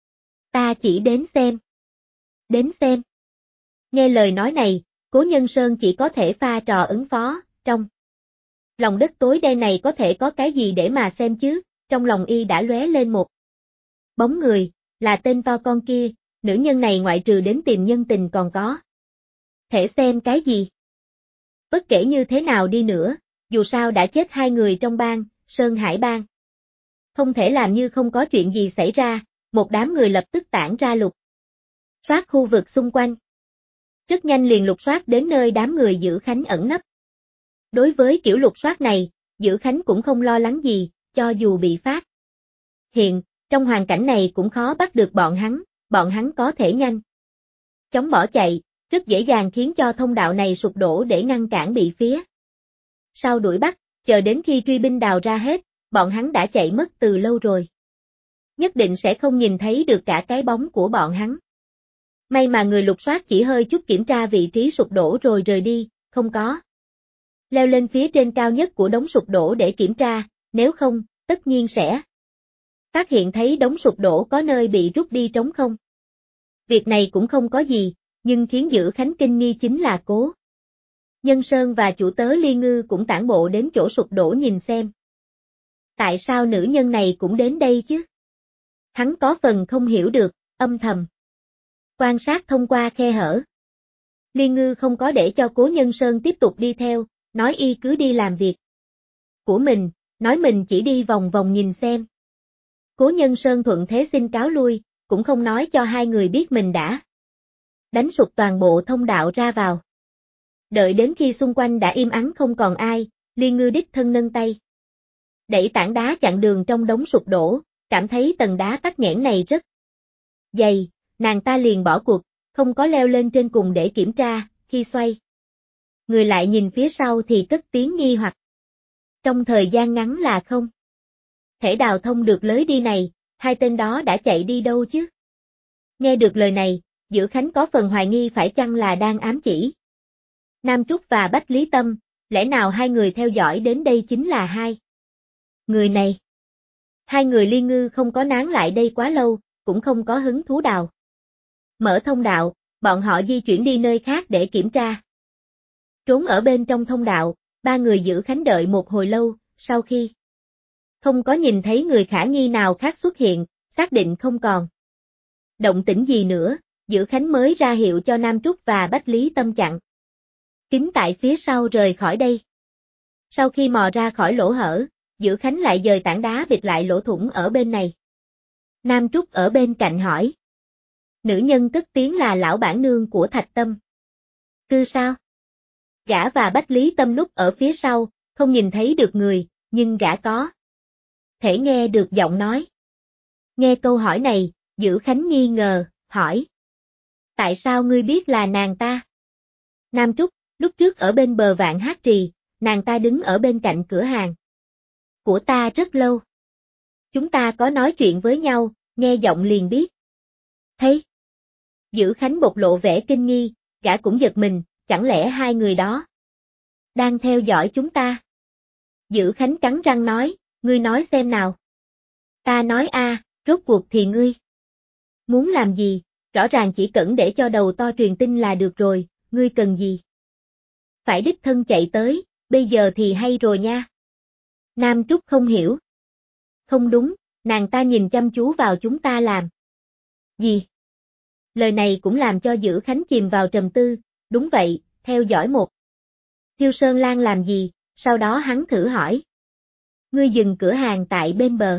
Ta chỉ đến xem. Đến xem. Nghe lời nói này, Cố Nhân Sơn chỉ có thể pha trò ứng phó, trong lòng đất tối đen này có thể có cái gì để mà xem chứ, trong lòng y đã lóe lên một bóng người, là tên to con kia, nữ nhân này ngoại trừ đến tìm nhân tình còn có thể xem cái gì. Bất kể như thế nào đi nữa, dù sao đã chết hai người trong bang, Sơn Hải Bang. Không thể làm như không có chuyện gì xảy ra, một đám người lập tức tản ra lục soát khu vực xung quanh. Rất nhanh liền lục soát đến nơi đám người Dữ Khánh ẩn nấp. Đối với kiểu lục soát này, Dữ Khánh cũng không lo lắng gì, cho dù bị phát hiện, trong hoàn cảnh này cũng khó bắt được bọn hắn có thể nhanh chóng bỏ chạy, rất dễ dàng khiến cho thông đạo này sụp đổ để ngăn cản bị phía sau đuổi bắt, chờ đến khi truy binh đào ra hết, bọn hắn đã chạy mất từ lâu rồi. Nhất định sẽ không nhìn thấy được cả cái bóng của bọn hắn. May mà người lục soát chỉ hơi chút kiểm tra vị trí sụp đổ rồi rời đi, không có leo lên phía trên cao nhất của đống sụp đổ để kiểm tra, nếu không, tất nhiên sẽ phát hiện thấy đống sụp đổ có nơi bị rút đi trống không. Việc này cũng không có gì, nhưng khiến Dữ Khánh kinh nghi chính là Cố Nhân Sơn và chủ tớ Liên Ngư cũng tản bộ đến chỗ sụp đổ nhìn xem. Tại sao nữ nhân này cũng đến đây chứ? Hắn có phần không hiểu được, âm thầm quan sát thông qua khe hở. Liên Ngư không có để cho Cố Nhân Sơn tiếp tục đi theo, nói y cứ đi làm việc của mình, nói mình chỉ đi vòng vòng nhìn xem. Cố Nhân Sơn thuận thế xin cáo lui, cũng không nói cho hai người biết mình đã đánh sụp toàn bộ thông đạo ra vào. Đợi đến khi xung quanh đã im ắng không còn ai, Liên Ngư đích thân nâng tay đẩy tảng đá chặn đường trong đống sụp đổ, cảm thấy tầng đá tắc nghẽn này rất dày, nàng ta liền bỏ cuộc, không có leo lên trên cùng để kiểm tra, khi xoay người lại nhìn phía sau thì cất tiếng nghi hoặc. Trong thời gian ngắn là không thể đào thông được lối đi này, hai tên đó đã chạy đi đâu chứ? Nghe được lời này, Dữ Khánh có phần hoài nghi phải chăng là đang ám chỉ Nam Trúc và Bách Lý Tâm, lẽ nào hai người theo dõi đến đây chính là hai người này? Hai người Liên Ngư không có nán lại đây quá lâu, cũng không có hứng thú đào mở thông đạo, bọn họ di chuyển đi nơi khác để kiểm tra. Trốn ở bên trong thông đạo, ba người Dữ Khánh đợi một hồi lâu, sau khi không có nhìn thấy người khả nghi nào khác xuất hiện, xác định không còn động tĩnh gì nữa, Dữ Khánh mới ra hiệu cho Nam Trúc và Bách Lý Tâm chặn kín tại phía sau rời khỏi đây. Sau khi mò ra khỏi lỗ hở, Dữ Khánh lại dời tảng đá bịt lại lỗ thủng ở bên này. Nam Trúc ở bên cạnh hỏi. Nữ nhân cất tiếng là lão bản nương của Thạch Tâm. Cư sao? Gã và Bách Lý Tâm núp ở phía sau, không nhìn thấy được người, nhưng gã có thể nghe được giọng nói. Nghe câu hỏi này, Dữ Khánh nghi ngờ, hỏi. Tại sao ngươi biết là nàng ta? Nam Trúc, lúc trước ở bên bờ Vạn Hát Trì, nàng ta đứng ở bên cạnh cửa hàng của ta rất lâu. Chúng ta có nói chuyện với nhau, nghe giọng liền biết. Thấy? Dữ Khánh bộc lộ vẻ kinh nghi, gã cũng giật mình, chẳng lẽ hai người đó đang theo dõi chúng ta? Dữ Khánh cắn răng nói, ngươi nói xem nào. Ta nói rốt cuộc thì ngươi muốn làm gì, rõ ràng chỉ cần để cho đầu to truyền tin là được rồi, ngươi cần gì? Phải đích thân chạy tới, bây giờ thì hay rồi nha. Nam Trúc không hiểu. Không đúng, nàng ta nhìn chăm chú vào chúng ta làm gì? Lời này cũng làm cho Dữ Khánh chìm vào trầm tư, đúng vậy, theo dõi một Thiêu Sơn Lan làm gì, sau đó hắn thử hỏi. Ngươi dừng cửa hàng tại bên bờ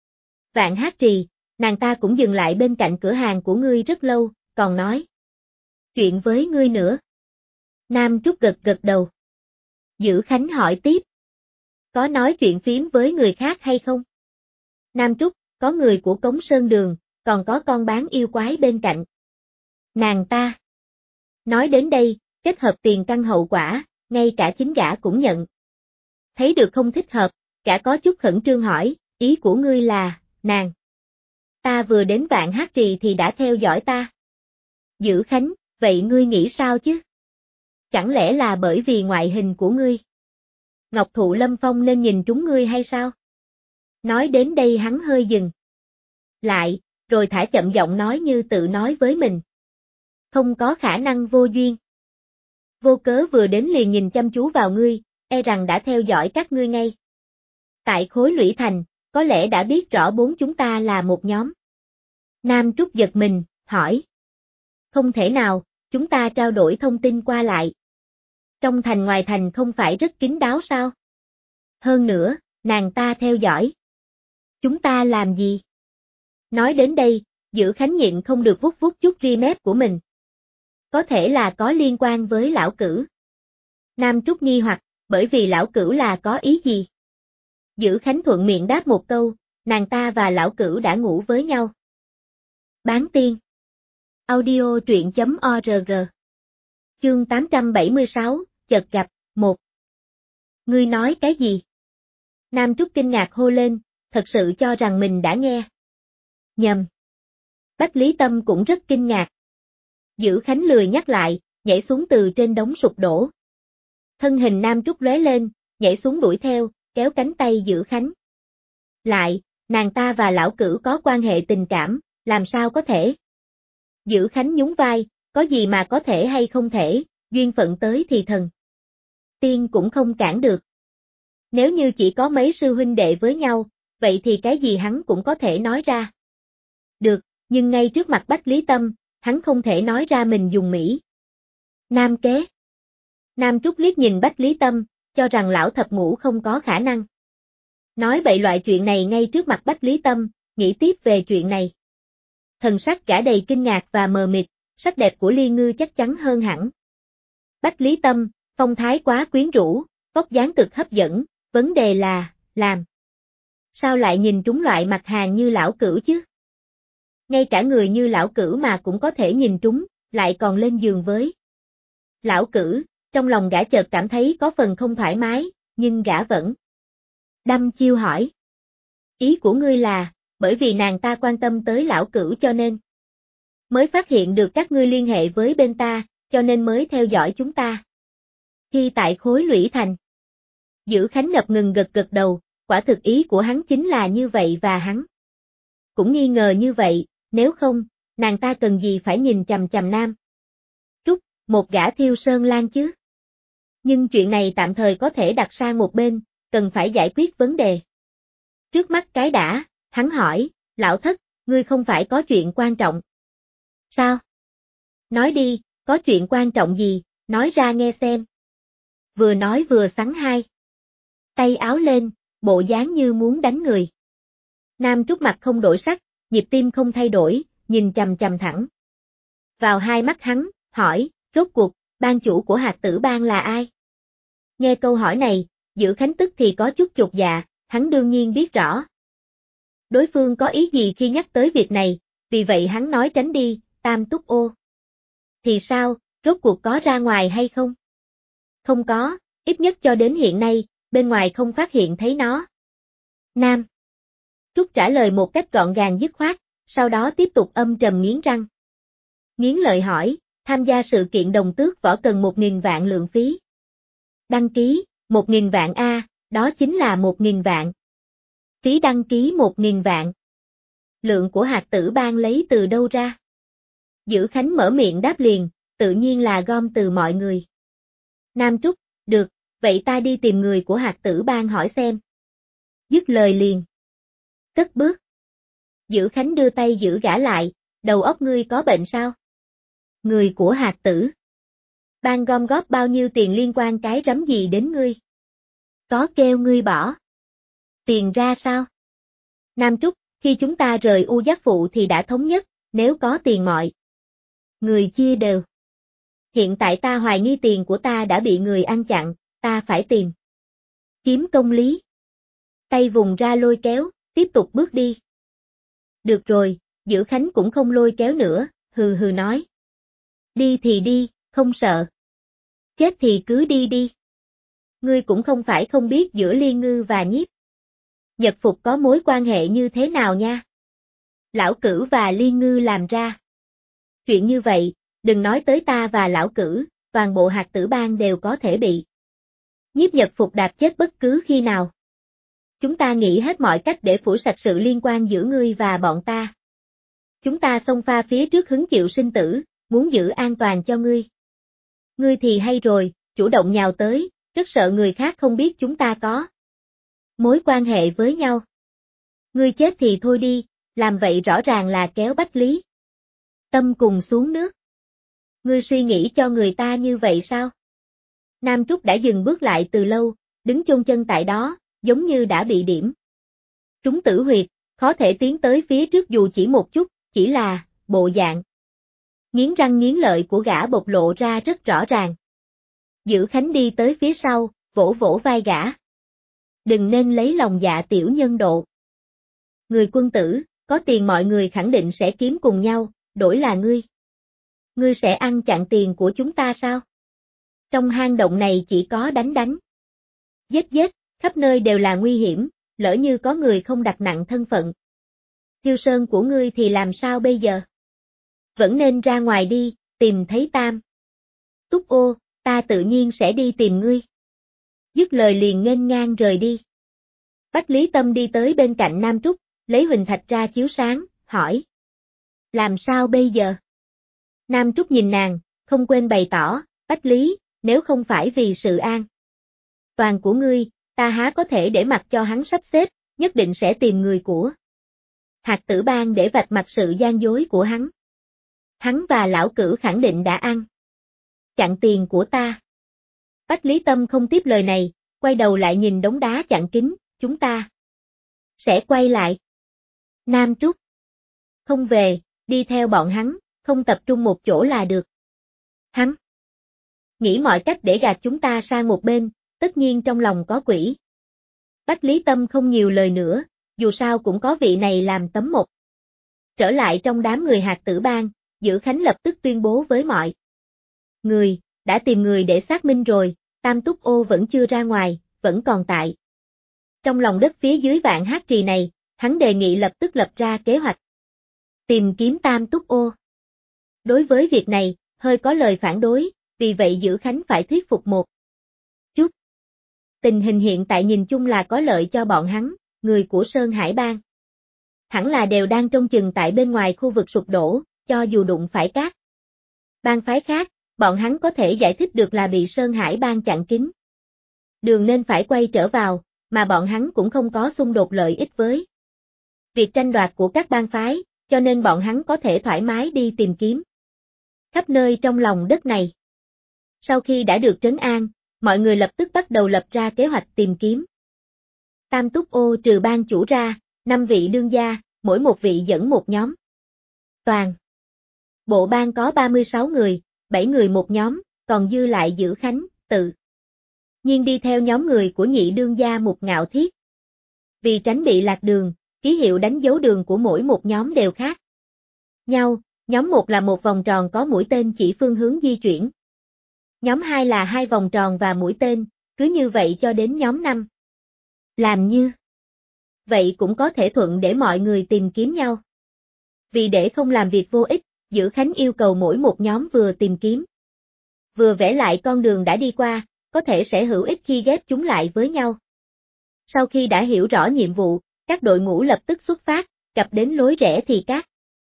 Vạn Hát Trì, nàng ta cũng dừng lại bên cạnh cửa hàng của ngươi rất lâu, còn nói chuyện với ngươi nữa. Nam Trúc gật gật đầu. Dữ Khánh hỏi tiếp. Có nói chuyện phím với người khác hay không? Nam Trúc, có người của Cống Sơn Đường, còn có con bán yêu quái bên cạnh. Nàng ta nói đến đây, kết hợp tiền căn hậu quả, ngay cả chính gã cũng nhận. Thấy được không thích hợp, gã có chút khẩn trương hỏi, ý của ngươi là, nàng ta vừa đến Vạn Hát Trì thì đã theo dõi ta. Dữ Khánh, vậy ngươi nghĩ sao chứ? Chẳng lẽ là bởi vì ngoại hình của ngươi? Ngọc Thụ Lâm Phong nên nhìn trúng ngươi hay sao? Nói đến đây hắn hơi dừng lại, rồi thả chậm giọng nói như tự nói với mình. Không có khả năng vô duyên. Vô cớ vừa đến liền nhìn chăm chú vào ngươi, e rằng đã theo dõi các ngươi ngay. Tại khối Lũy Thành, có lẽ đã biết rõ bốn chúng ta là một nhóm. Nam Trúc giật mình, hỏi. Không thể nào, chúng ta trao đổi thông tin qua lại. Trong thành ngoài thành không phải rất kín đáo sao? Hơn nữa, nàng ta theo dõi. Chúng ta làm gì? Nói đến đây, Dữ Khánh nhịn không được vuốt vuốt chút ri mép của mình. Có thể là có liên quan với lão cửu. Nam Trúc nghi hoặc, bởi vì lão cửu là có ý gì? Dữ Khánh thuận miệng đáp một câu, nàng ta và lão cửu đã ngủ với nhau. Bán tiên. Audio truyện.org Chương 876, chợt gặp, 1. Ngươi nói cái gì? Nam Trúc kinh ngạc hô lên, thật sự cho rằng mình đã nghe. Nhầm. Bách Lý Tâm cũng rất kinh ngạc. Dữ Khánh lười nhắc lại, nhảy xuống từ trên đống sụp đổ. Thân hình Nam Trúc lóe lên, nhảy xuống đuổi theo, kéo cánh tay Dữ Khánh. Lại, nàng ta và lão cửu có quan hệ tình cảm, làm sao có thể? Dữ Khánh nhún vai, có gì mà có thể hay không thể, duyên phận tới thì thần. Tiên cũng không cản được. Nếu như chỉ có mấy sư huynh đệ với nhau, vậy thì cái gì hắn cũng có thể nói ra. Được, nhưng ngay trước mặt Bách Lý Tâm, hắn không thể nói ra mình dùng Mỹ. Nam kế. Nam Trúc liếc nhìn Bách Lý Tâm, cho rằng lão thập ngũ không có khả năng. Nói bậy loại chuyện này ngay trước mặt Bách Lý Tâm, nghĩ tiếp về chuyện này. Thần sắc gã đầy kinh ngạc và mờ mịt, sắc đẹp của Ly Ngư chắc chắn hơn hẳn. Bách Lý Tâm, phong thái quá quyến rũ, vóc dáng cực hấp dẫn, vấn đề là, làm. Sao lại nhìn trúng loại mặt hàng như lão cửu chứ? Ngay cả người như lão cửu mà cũng có thể nhìn trúng, lại còn lên giường với. Lão cửu, trong lòng gã chợt cảm thấy có phần không thoải mái, nhưng gã vẫn đăm chiêu hỏi. Ý của ngươi là, bởi vì nàng ta quan tâm tới lão cửu cho nên mới phát hiện được các ngươi liên hệ với bên ta, cho nên mới theo dõi chúng ta. Khi tại khối Lũy Thành, Dữ Khánh ngập ngừng gật gật đầu, quả thực ý của hắn chính là như vậy và hắn cũng nghi ngờ như vậy, nếu không, nàng ta cần gì phải nhìn chằm chằm Nam Trúc, một gã Thiêu Sơn Lang chứ. Nhưng chuyện này tạm thời có thể đặt sang một bên, cần phải giải quyết vấn đề. Trước mắt cái đã, hắn hỏi, lão thất, ngươi không phải có chuyện quan trọng. Sao? Nói đi, có chuyện quan trọng gì, nói ra nghe xem. Vừa nói vừa sắn hai tay áo lên, bộ dáng như muốn đánh người. Nam Trúc mặt không đổi sắc, nhịp tim không thay đổi, nhìn chằm chằm thẳng vào hai mắt hắn, hỏi, rốt cuộc, ban chủ của Hạt Tử Bang là ai? Nghe câu hỏi này, Dữ Khánh tức thì có chút chột dạ, hắn đương nhiên biết rõ. Đối phương có ý gì khi nhắc tới việc này, vì vậy hắn nói tránh đi, Tam Túc Ô. Thì sao, rốt cuộc có ra ngoài hay không? Không có, ít nhất cho đến hiện nay, bên ngoài không phát hiện thấy nó. Nam Trúc trả lời một cách gọn gàng dứt khoát, sau đó tiếp tục âm trầm nghiến răng. Nghiến lợi hỏi, tham gia sự kiện đồng tước võ cần 1.000 vạn lượng phí. Đăng ký, 1.000 vạn A, đó chính là 1.000 vạn. Phí đăng ký 1.000 vạn. Lượng của Hạt Tử Bang lấy từ đâu ra? Dữ Khánh mở miệng đáp liền, tự nhiên là gom từ mọi người. Nam Trúc, được, vậy ta đi tìm người của Hạt Tử Bang hỏi xem. Dứt lời liền. Cất bước. Dữ Khánh đưa tay giữ gã lại, đầu óc ngươi có bệnh sao? Người của Hạt Tử Bang gom góp bao nhiêu tiền liên quan cái rắm gì đến ngươi? Có kêu ngươi bỏ tiền ra sao? Nam Trúc, khi chúng ta rời U Giác Phụ thì đã thống nhất, nếu có tiền mọi người chia đều. Hiện tại ta hoài nghi tiền của ta đã bị người ăn chặn, ta phải tìm kiếm công lý. Tay vùng ra lôi kéo, tiếp tục bước đi. Được rồi, Dữ Khánh cũng không lôi kéo nữa, hừ hừ nói. Đi thì đi, không sợ. Chết thì cứ đi đi. Ngươi cũng không phải không biết giữa Liên Ngư và Nhiếp Nhật Phục có mối quan hệ như thế nào nha. Lão Cửu và Liên Ngư làm ra chuyện như vậy, đừng nói tới ta và lão Cửu, toàn bộ Hạt Tử Bang đều có thể bị Nhiếp Nhật Phục đạp chết bất cứ khi nào. Chúng ta nghĩ hết mọi cách để phủ sạch sự liên quan giữa ngươi và bọn ta. Chúng ta xông pha phía trước hứng chịu sinh tử, muốn giữ an toàn cho ngươi. Ngươi thì hay rồi, chủ động nhào tới, rất sợ người khác không biết chúng ta có mối quan hệ với nhau. Ngươi chết thì thôi đi, làm vậy rõ ràng là kéo Bách Lý Tâm cùng xuống nước. Ngươi suy nghĩ cho người ta như vậy sao? Nam Trúc đã dừng bước lại từ lâu, đứng chôn chân tại đó, giống như đã bị điểm trúng tử huyệt, khó thể tiến tới phía trước dù chỉ một chút, chỉ là bộ dạng nghiến răng nghiến lợi của gã bộc lộ ra rất rõ ràng. Dữ Khánh đi tới phía sau, vỗ vỗ vai gã. Đừng nên lấy lòng dạ tiểu nhân độ. Người quân tử, có tiền mọi người khẳng định sẽ kiếm cùng nhau, đổi là ngươi. Ngươi sẽ ăn chặn tiền của chúng ta sao? Trong hang động này chỉ có đánh, giết, khắp nơi đều là nguy hiểm, lỡ như có người không đặt nặng thân phận. Thiêu sơn của ngươi thì làm sao bây giờ? Vẫn nên ra ngoài đi, tìm thấy Tam Túc Ô, ta tự nhiên sẽ đi tìm ngươi. Dứt lời liền nghênh ngang rời đi. Bách Lý Tâm đi tới bên cạnh Nam Trúc, lấy huỳnh thạch ra chiếu sáng, hỏi. Làm sao bây giờ? Nam Trúc nhìn nàng, không quên bày tỏ, Bách Lý, nếu không phải vì sự an toàn của ngươi, ta há có thể để mặc cho hắn sắp xếp, nhất định sẽ tìm người của Hạt Tử Bang để vạch mặt sự gian dối của hắn. Hắn và lão cửu khẳng định đã ăn chặn tiền của ta. Bách Lý Tâm không tiếp lời này, quay đầu lại nhìn đống đá chặn kính, chúng ta sẽ quay lại. Nam Trúc không về, đi theo bọn hắn, không tập trung một chỗ là được. Hắn nghĩ mọi cách để gạt chúng ta sang một bên, tất nhiên trong lòng có quỷ. Bách Lý Tâm không nhiều lời nữa, dù sao cũng có vị này làm tấm mộc. Trở lại trong đám người Hạt Tử Bang, Dữ Khánh lập tức tuyên bố với mọi người, đã tìm người để xác minh rồi, Tam Túc Ô vẫn chưa ra ngoài, vẫn còn tại trong lòng đất phía dưới Vạn Hát Trì này, hắn đề nghị lập tức lập ra kế hoạch tìm kiếm Tam Túc Ô. Đối với việc này, hơi có lời phản đối, vì vậy Dữ Khánh phải thuyết phục một chút. Tình hình hiện tại nhìn chung là có lợi cho bọn hắn, người của Sơn Hải Bang. Hẳn là đều đang trông chừng tại bên ngoài khu vực sụp đổ, cho dù đụng phải các bang phái khác, bọn hắn có thể giải thích được là bị Sơn Hải Bang chặn kín đường nên phải quay trở vào, mà bọn hắn cũng không có xung đột lợi ích với việc tranh đoạt của các bang phái, cho nên bọn hắn có thể thoải mái đi tìm kiếm khắp nơi trong lòng đất này. Sau khi đã được trấn an, mọi người lập tức bắt đầu lập ra kế hoạch tìm kiếm. Tam Túc Ô trừ bang chủ ra, 5 vị đương gia, mỗi một vị dẫn một nhóm. Toàn bộ bang có 36 người, 7 người một nhóm, còn dư lại Dữ Khánh, tự nhiên đi theo nhóm người của nhị đương gia Mục Ngạo Thiết. Vì tránh bị lạc đường, ký hiệu đánh dấu đường của mỗi một nhóm đều khác nhau, nhóm 1 là một vòng tròn có mũi tên chỉ phương hướng di chuyển. Nhóm 2 là 2 vòng tròn và mũi tên, cứ như vậy cho đến nhóm 5. Làm như vậy cũng có thể thuận để mọi người tìm kiếm nhau. Vì để không làm việc vô ích, Dữ Khánh yêu cầu mỗi một nhóm vừa tìm kiếm, vừa vẽ lại con đường đã đi qua, có thể sẽ hữu ích khi ghép chúng lại với nhau. Sau khi đã hiểu rõ nhiệm vụ, các đội ngũ lập tức xuất phát, cập đến lối rẽ thì các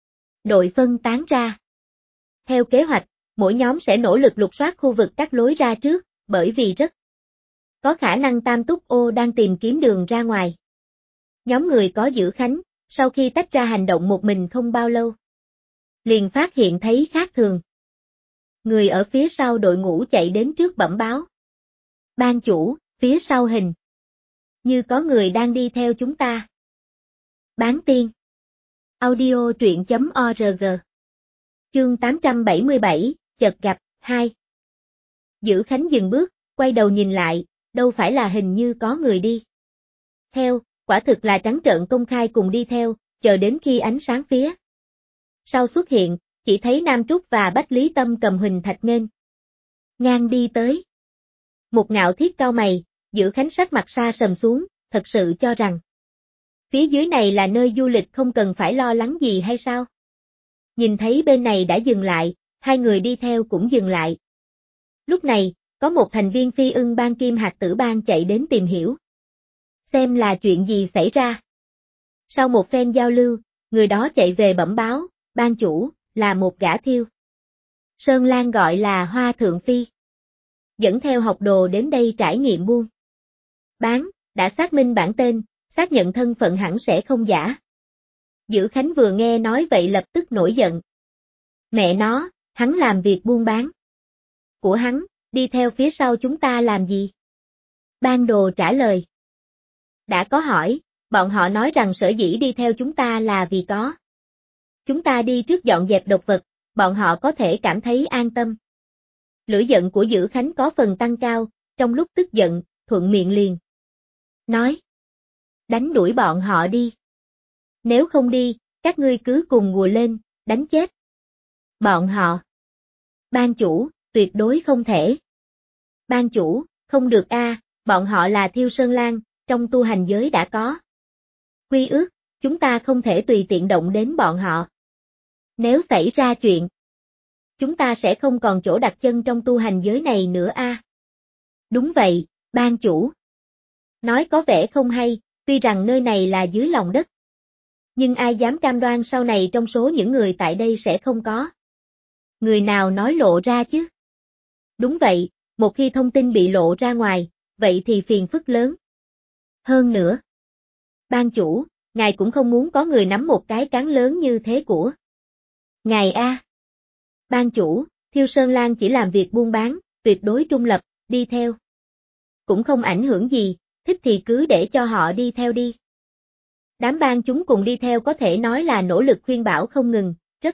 đội phân tán ra. Theo kế hoạch, mỗi nhóm sẽ nỗ lực lục soát khu vực các lối ra trước, bởi vì rất có khả năng Tam Túc Ô đang tìm kiếm đường ra ngoài. Nhóm người có Dữ Khánh, sau khi tách ra hành động một mình không bao lâu, liền phát hiện thấy khác thường. Người ở phía sau đội ngũ chạy đến trước bẩm báo. Ban chủ, phía sau hình như có người đang đi theo chúng ta. Bán tiên. Audio truyện.org. Chương 877, chợt gặp, 2. Dữ Khánh dừng bước, quay đầu nhìn lại, đâu phải là hình như có người đi theo, quả thực là trắng trợn công khai cùng đi theo, chờ đến khi ánh sáng phía sau xuất hiện, chỉ thấy Nam Trúc và Bách Lý Tâm cầm huỳnh thạch nghênh ngang đi tới. Một Ngạo Thiết cau mày, Dữ Khánh sắc mặt xa sầm xuống, thật sự cho rằng phía dưới này là nơi du lịch không cần phải lo lắng gì hay sao? Nhìn thấy bên này đã dừng lại, hai người đi theo cũng dừng lại. Lúc này, có một thành viên Phi Ưng Bang Kim Hạt Tử Bang chạy đến tìm hiểu, xem là chuyện gì xảy ra. Sau một phen giao lưu, người đó chạy về bẩm báo, ban chủ, là một gã thiêu Sơn Lan gọi là Hoa Thượng Phi. Dẫn theo học đồ đến đây trải nghiệm buôn bán, đã xác minh bản tên, xác nhận thân phận hẳn sẽ không giả. Dữ Khánh vừa nghe nói vậy lập tức nổi giận. Mẹ nó, hắn làm việc buôn bán của hắn, đi theo phía sau chúng ta làm gì? Ban đồ trả lời. Đã có hỏi, bọn họ nói rằng sở dĩ đi theo chúng ta là vì có chúng ta đi trước dọn dẹp độc vật, bọn họ có thể cảm thấy an tâm. Lửa giận của Dữ Khánh có phần tăng cao, trong lúc tức giận, thuận miệng liền nói. Đánh đuổi bọn họ đi. Nếu không đi, các ngươi cứ cùng ngùa lên, đánh chết bọn họ. Ban chủ, tuyệt đối không thể. Ban chủ, không được bọn họ là Thiêu Sơn Lang, trong tu hành giới đã có quy ước, chúng ta không thể tùy tiện động đến bọn họ. Nếu xảy ra chuyện, chúng ta sẽ không còn chỗ đặt chân trong tu hành giới này nữa Đúng vậy, ban chủ. Nói có vẻ không hay, tuy rằng nơi này là dưới lòng đất. Nhưng ai dám cam đoan sau này trong số những người tại đây sẽ không có người nào nói lộ ra chứ? Đúng vậy, một khi thông tin bị lộ ra ngoài, vậy thì phiền phức lớn. Hơn nữa, ban chủ, ngài cũng không muốn có người nắm một cái cán lớn như thế của ngài Ban chủ, Thiêu Sơn Lang chỉ làm việc buôn bán, tuyệt đối trung lập, đi theo. Cũng không ảnh hưởng gì, thích thì cứ để cho họ đi theo đi. Đám ban chúng cùng đi theo có thể nói là nỗ lực khuyên bảo không ngừng, rất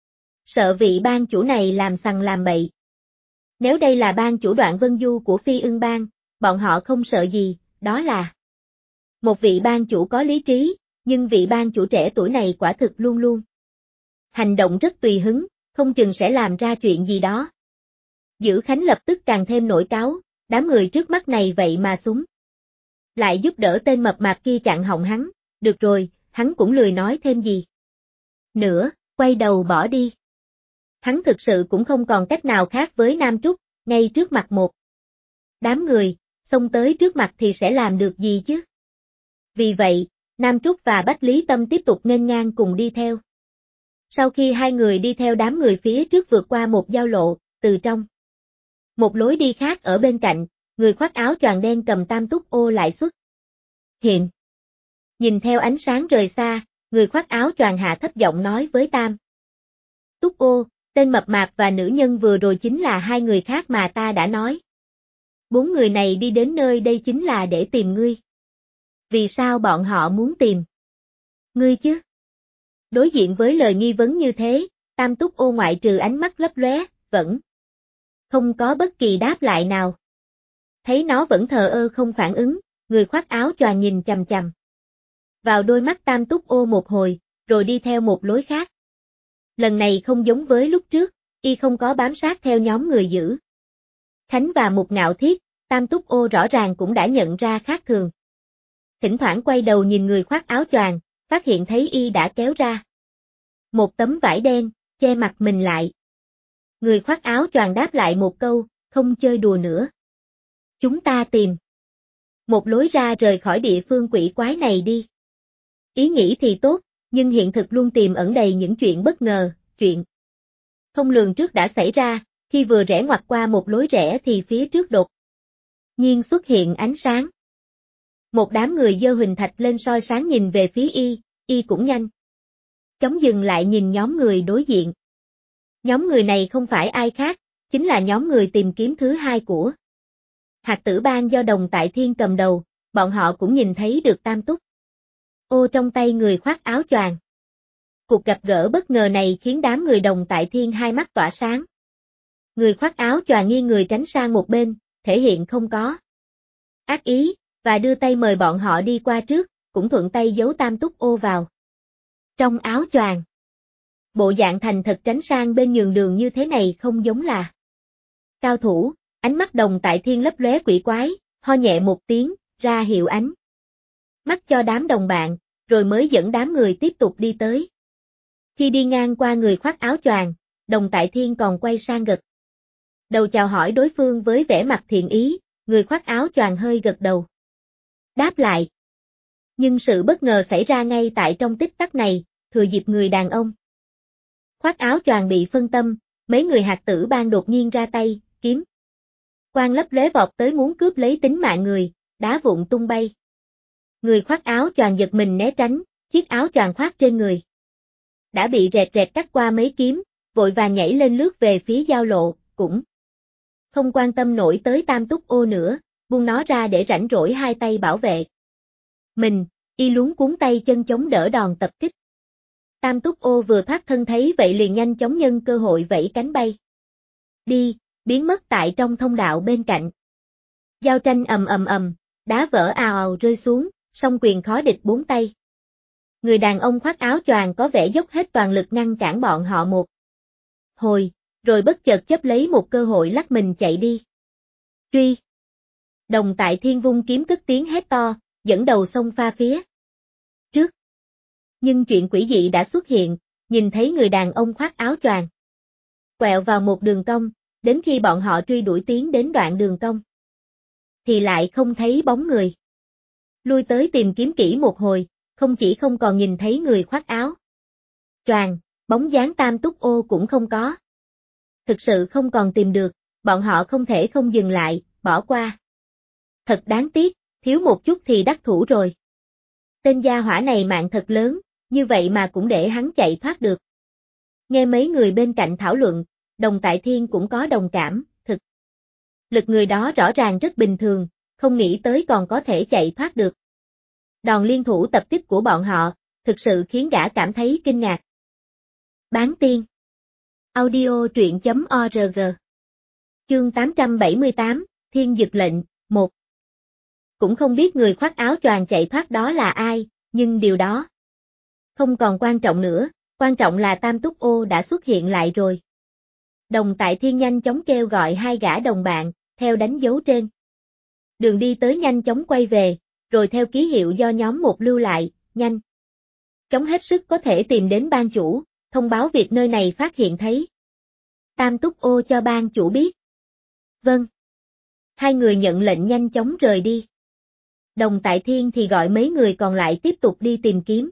sợ vị ban chủ này làm sằng làm bậy. Nếu đây là ban chủ Đoạn Vân Du của Phi Ưng Bang, bọn họ không sợ gì, đó là một vị ban chủ có lý trí, nhưng vị ban chủ trẻ tuổi này quả thực luôn luôn hành động rất tùy hứng, không chừng sẽ làm ra chuyện gì đó. Dữ Khánh lập tức càng thêm nổi cáu, đám người trước mắt này vậy mà súng lại giúp đỡ tên mập mạp kia chặn họng hắn, được rồi, hắn cũng lười nói thêm gì nữa, quay đầu bỏ đi. Hắn thực sự cũng không còn cách nào khác với Nam Trúc, ngay trước mặt một đám người, xông tới trước mặt thì sẽ làm được gì chứ? Vì vậy, Nam Trúc và Bách Lý Tâm tiếp tục nghênh ngang cùng đi theo. Sau khi hai người đi theo đám người phía trước vượt qua một giao lộ, từ trong một lối đi khác ở bên cạnh, người khoác áo choàng đen cầm Tam Túc Ô lại xuất hiện. Nhìn theo ánh sáng rời xa, người khoác áo choàng hạ thấp giọng nói với Tam Túc Ô, tên mập mạp và nữ nhân vừa rồi chính là hai người khác mà ta đã nói. 4 người này đi đến nơi đây chính là để tìm ngươi. Vì sao bọn họ muốn tìm ngươi chứ? Đối diện với lời nghi vấn như thế, Tam Túc Ô ngoại trừ ánh mắt lấp lóe, vẫn không có bất kỳ đáp lại nào. Thấy nó vẫn thờ ơ không phản ứng, người khoác áo choàng nhìn chằm chằm vào đôi mắt Tam Túc Ô một hồi, rồi đi theo một lối khác. Lần này không giống với lúc trước, y không có bám sát theo nhóm người giữ Khánh và Mục Ngạo Thiết, Tam Túc Ô rõ ràng cũng đã nhận ra khác thường. Thỉnh thoảng quay đầu nhìn người khoác áo choàng, phát hiện thấy y đã kéo ra một tấm vải đen, che mặt mình lại. Người khoác áo choàng đáp lại một câu, không chơi đùa nữa. Chúng ta tìm một lối ra rời khỏi địa phương quỷ quái này đi. Ý nghĩ thì tốt, nhưng hiện thực luôn tiềm ẩn đầy những chuyện bất ngờ, chuyện không lường trước đã xảy ra, khi vừa rẽ ngoặt qua một lối rẽ thì phía trước đột nhiên xuất hiện ánh sáng. Một đám người giơ huỳnh thạch lên soi sáng nhìn về phía y cũng nhanh chóng dừng lại nhìn nhóm người đối diện. Nhóm người này không phải ai khác, chính là nhóm người tìm kiếm thứ hai của Hạt Tử Bang do Đồng Tại Thiên cầm đầu, bọn họ cũng nhìn thấy được Tam Túc Ô trong tay người khoác áo choàng. Cuộc gặp gỡ bất ngờ này khiến đám người Đồng Tại Thiên hai mắt tỏa sáng. Người khoác áo choàng nghiêng người tránh sang một bên, thể hiện không có ác ý, và đưa tay mời bọn họ đi qua trước, cũng thuận tay giấu Tam Túc Ô vào trong áo choàng. Bộ dạng thành thật tránh sang bên nhường đường như thế này không giống là cao thủ, ánh mắt Đồng Tại Thiên lấp lóe quỷ quái, ho nhẹ một tiếng, ra hiệu ánh mắt cho đám đồng bạn, rồi mới dẫn đám người tiếp tục đi tới. Khi đi ngang qua người khoác áo choàng, Đồng Tại Thiên còn quay sang gật đầu chào hỏi đối phương với vẻ mặt thiện ý, người khoác áo choàng hơi gật đầu đáp lại. Nhưng sự bất ngờ xảy ra ngay tại trong tích tắc này, thừa dịp người đàn ông khoác áo choàng bị phân tâm, mấy người Hạt Tử Bang đột nhiên ra tay, kiếm quang lấp lóe vọt tới muốn cướp lấy tính mạng người, đá vụn tung bay. Người khoác áo choàng giật mình né tránh, chiếc áo choàng khoác trên người đã bị rẹt rẹt cắt qua mấy kiếm, vội vàng nhảy lên lướt về phía giao lộ, cũng không quan tâm nổi tới Tam Túc Ô nữa, buông nó ra để rảnh rỗi hai tay bảo vệ mình, y luống cuốn tay chân chống đỡ đòn tập kích. Tam Túc Ô vừa thoát thân thấy vậy liền nhanh chóng nhân cơ hội vẫy cánh bay đi, biến mất tại trong thông đạo bên cạnh. Giao tranh ầm ầm ầm, đá vỡ ào ào rơi xuống, song quyền khó địch bốn tay. Người đàn ông khoác áo choàng có vẻ dốc hết toàn lực ngăn cản bọn họ một hồi, rồi bất chợt chấp lấy một cơ hội lắc mình chạy đi. Truy! Đồng Tại Thiên vung kiếm cất tiếng hét to, dẫn đầu xông pha phía trước. Nhưng chuyện quỷ dị đã xuất hiện, nhìn thấy người đàn ông khoác áo choàng quẹo vào một đường cong, đến khi bọn họ truy đuổi tiến đến đoạn đường cong thì lại không thấy bóng người. Lui tới tìm kiếm kỹ một hồi, không chỉ không còn nhìn thấy người khoác áo choàng, bóng dáng Tam Túc Ô cũng không có. Thực sự không còn tìm được, bọn họ không thể không dừng lại, bỏ qua. Thật đáng tiếc, thiếu một chút thì đắc thủ rồi. Tên gia hỏa này mạng thật lớn, như vậy mà cũng để hắn chạy thoát được. Nghe mấy người bên cạnh thảo luận, Đồng Tại Thiên cũng có đồng cảm, thực lực người đó rõ ràng rất bình thường, không nghĩ tới còn có thể chạy thoát được. Đòn liên thủ tập kích của bọn họ, thực sự khiến gã cảm thấy kinh ngạc. Bán tiên. Audio truyện.org. Chương 878, Thiên Dực Lệnh, 1. Cũng không biết người khoác áo choàng chạy thoát đó là ai, nhưng điều đó không còn quan trọng nữa, quan trọng là Tam Túc Ô đã xuất hiện lại rồi. Đồng Tại Thiên nhanh chóng kêu gọi hai gã đồng bạn, theo đánh dấu trên đường đi tới nhanh chóng quay về, rồi theo ký hiệu do nhóm một lưu lại, nhanh chóng hết sức có thể tìm đến ban chủ, thông báo việc nơi này phát hiện thấy. Tam Túc Ô cho ban chủ biết. Vâng. Hai người nhận lệnh nhanh chóng rời đi. Đồng Tại Thiên thì gọi mấy người còn lại tiếp tục đi tìm kiếm.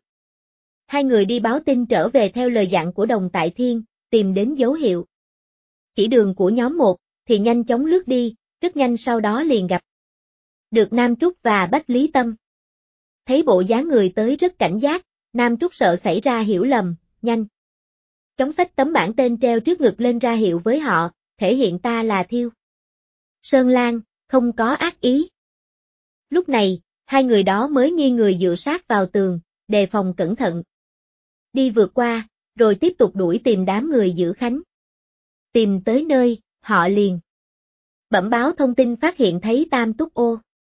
Hai người đi báo tin trở về theo lời dặn của Đồng Tại Thiên, tìm đến dấu hiệu chỉ đường của nhóm 1, thì nhanh chóng lướt đi, rất nhanh sau đó liền gặp được Nam Trúc và Bách Lý Tâm. Thấy bộ dáng người tới rất cảnh giác, Nam Trúc sợ xảy ra hiểu lầm, nhanh chóng xách tấm bảng tên treo trước ngực lên ra hiệu với họ, thể hiện ta là Thiêu Sơn Lan, không có ác ý. Lúc này, hai người đó mới nghiêng người dựa sát vào tường, đề phòng cẩn thận. Đi vượt qua, rồi tiếp tục đuổi tìm đám người giữ Khánh. Tìm tới nơi, họ liền bẩm báo thông tin phát hiện thấy Tam Túc Ô.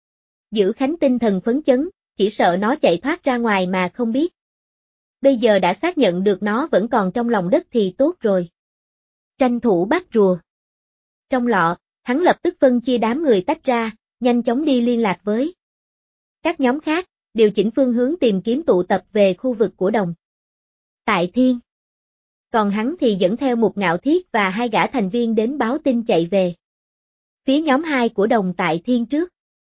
Giữ Khánh tinh thần phấn chấn, chỉ sợ nó chạy thoát ra ngoài mà không biết. Bây giờ đã xác nhận được nó vẫn còn trong lòng đất thì tốt rồi. Tranh thủ bắt rùa. Trong lọ, hắn lập tức phân chia đám người tách ra, nhanh chóng đi liên lạc với các nhóm khác, điều chỉnh phương hướng tìm kiếm tụ tập về khu vực của Đồng Tại Thiên. Còn hắn thì dẫn theo một Ngạo Thiết và hai gã thành viên đến báo tin chạy về phía nhóm 2 của Đồng Tại Thiên trước.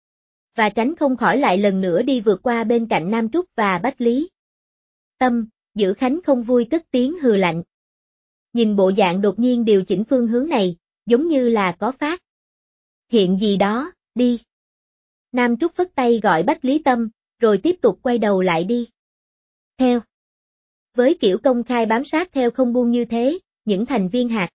Và tránh không khỏi lại lần nữa đi vượt qua bên cạnh Nam Trúc và Bách Lý Tâm, Giữ Khánh không vui cất tiếng hừ lạnh. Nhìn bộ dạng đột nhiên điều chỉnh phương hướng này, giống như là có phát hiện gì đó, đi. Nam Trúc phất tay gọi Bách Lý Tâm, rồi tiếp tục quay đầu lại đi. Theo. Với kiểu công khai bám sát theo không buông như thế, những thành viên hạt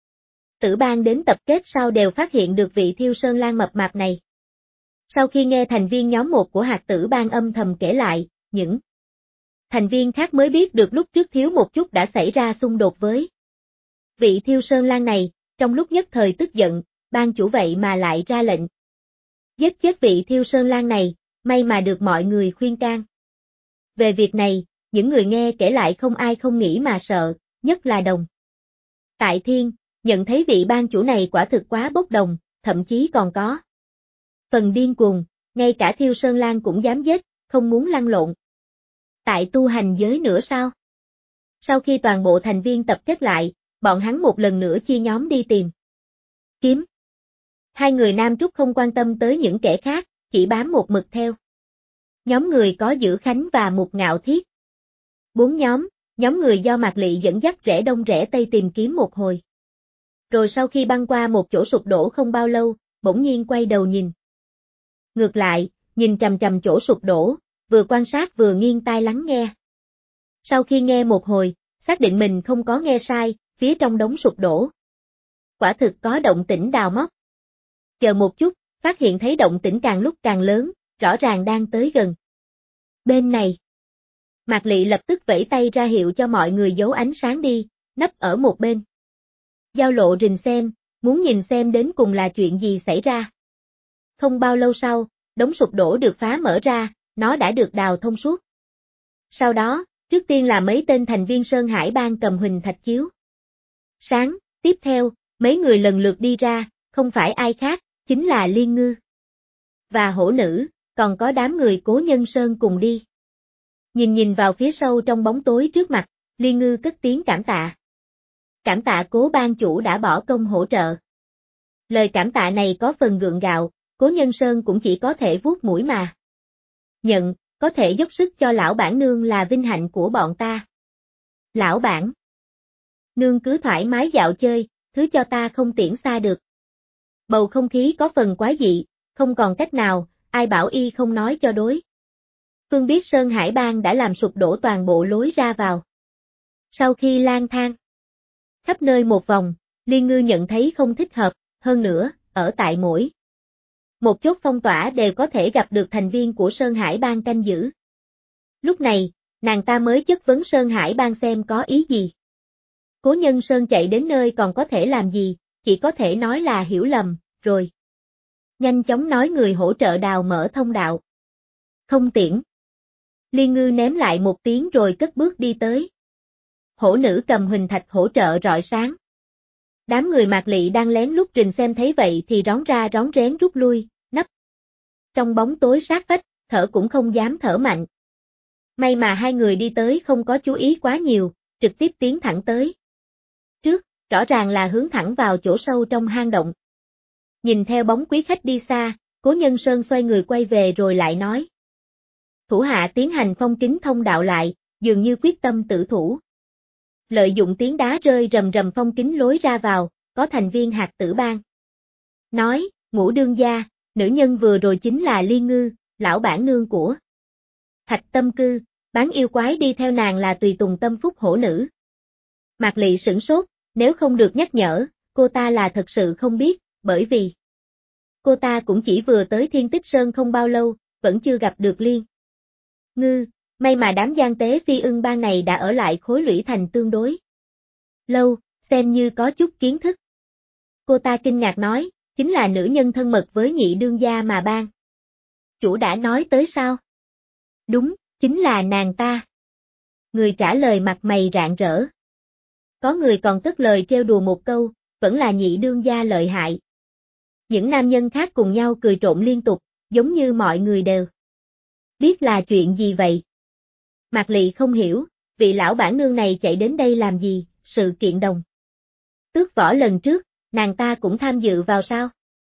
Tử Bang đến tập kết sau đều phát hiện được vị Thiêu Sơn Lan mập mạp này. Sau khi nghe thành viên nhóm 1 của hạt Tử Bang âm thầm kể lại, những thành viên khác mới biết được lúc trước thiếu một chút đã xảy ra xung đột với vị Thiêu Sơn Lan này, trong lúc nhất thời tức giận, ban chủ vậy mà lại ra lệnh giết chết vị Thiêu Sơn Lan này, may mà được mọi người khuyên can. Về việc này, những người nghe kể lại không ai không nghĩ mà sợ, nhất là Đồng Tại Thiên, nhận thấy vị ban chủ này quả thực quá bốc đồng, thậm chí còn có phần điên cuồng, ngay cả Thiêu Sơn Lan cũng dám giết, không muốn lăn lộn tại tu hành giới nữa sao? Sau khi toàn bộ thành viên tập kết lại, bọn hắn một lần nữa chia nhóm đi tìm kiếm. Hai người Nam Trúc không quan tâm tới những kẻ khác, chỉ bám một mực theo nhóm người có Giữ Khánh và một Ngạo Thiết. 4 nhóm người do Mạc Lị dẫn dắt rẽ đông rẽ tây tìm kiếm một hồi. Rồi sau khi băng qua một chỗ sụp đổ không bao lâu, bỗng nhiên quay đầu nhìn. Ngược lại, nhìn chằm chằm chỗ sụp đổ, vừa quan sát vừa nghiêng tai lắng nghe. Sau khi nghe một hồi, xác định mình không có nghe sai, phía trong đống sụp đổ. Quả thực có động tĩnh đào móc. Chờ một chút, phát hiện thấy động tĩnh càng lúc càng lớn, rõ ràng đang tới gần. Bên này. Mạc Lị lập tức vẫy tay ra hiệu cho mọi người giấu ánh sáng đi, nấp ở một bên. Giao lộ rình xem, muốn nhìn xem đến cùng là chuyện gì xảy ra. Không bao lâu sau, đống sụp đổ được phá mở ra, nó đã được đào thông suốt. Sau đó, trước tiên là mấy tên thành viên Sơn Hải Bang cầm huỳnh thạch chiếu sáng, tiếp theo, mấy người lần lượt đi ra, không phải ai khác, chính là Liên Ngư và hổ nữ, còn có đám người Cố Nhân Sơn cùng đi. Nhìn vào phía sâu trong bóng tối trước mặt, Liên Ngư cất tiếng cảm tạ. Cảm tạ Cố ban chủ đã bỏ công hỗ trợ. Lời cảm tạ này có phần gượng gạo, Cố Nhân Sơn cũng chỉ có thể vuốt mũi mà. Nhận, có thể dốc sức cho lão bản nương là vinh hạnh của bọn ta. Lão bản. Nương cứ thoải mái dạo chơi, thứ cho ta không tiễn xa được. Bầu không khí có phần quái dị, không còn cách nào, ai bảo y không nói cho đối. Phương biết Sơn Hải Bang đã làm sụp đổ toàn bộ lối ra vào. Sau khi lang thang khắp nơi một vòng, Liên Ngư nhận thấy không thích hợp, hơn nữa, ở tại mỗi một chốt phong tỏa đều có thể gặp được thành viên của Sơn Hải Bang canh giữ. Lúc này, nàng ta mới chất vấn Sơn Hải Bang xem có ý gì. Cố Nhân Sơn chạy đến nơi còn có thể làm gì, chỉ có thể nói là hiểu lầm, rồi. Nhanh chóng nói người hỗ trợ đào mở thông đạo. Không tiễn. Liên Ngư ném lại một tiếng rồi cất bước đi tới. Hổ nữ cầm huỳnh thạch hỗ trợ rọi sáng. Đám người Mạc Lị đang lén lút rình xem thấy vậy thì rón ra rón rén rút lui, nấp trong bóng tối sát vách, thở cũng không dám thở mạnh. May mà hai người đi tới không có chú ý quá nhiều, trực tiếp tiến thẳng tới. Trước, rõ ràng là hướng thẳng vào chỗ sâu trong hang động. Nhìn theo bóng quý khách đi xa, Cố Nhân Sơn xoay người quay về rồi lại nói. Thủ hạ tiến hành phong kín thông đạo lại, dường như quyết tâm tử thủ. Lợi dụng tiếng đá rơi rầm rầm phong kín lối ra vào, có thành viên Hạt Tử Bang nói, Ngũ đương gia, nữ nhân vừa rồi chính là Liên Ngư, lão bản nương của Thạch Tâm Cư, bán yêu quái đi theo nàng là tùy tùng tâm phúc hổ nữ. Mạc Lị sửng sốt, nếu không được nhắc nhở, cô ta là thật sự không biết, bởi vì cô ta cũng chỉ vừa tới Thiên Tích Sơn không bao lâu, vẫn chưa gặp được Liên Ngư, may mà đám gian tế phi ưng bang này đã ở lại Khối Lũy Thành tương đối lâu, xem như có chút kiến thức. Cô ta kinh ngạc nói, chính là nữ nhân thân mật với nhị đương gia mà bang chủ đã nói tới sao? Đúng, chính là nàng ta. Người trả lời mặt mày rạng rỡ. Có người còn cất lời trêu đùa một câu, vẫn là nhị đương gia lợi hại. Những nam nhân khác cùng nhau cười trộm liên tục, giống như mọi người đều biết là chuyện gì vậy. Mạc Lị không hiểu, vị lão bản nương này chạy đến đây làm gì, sự kiện đồng tước võ lần trước, nàng ta cũng tham dự vào sao?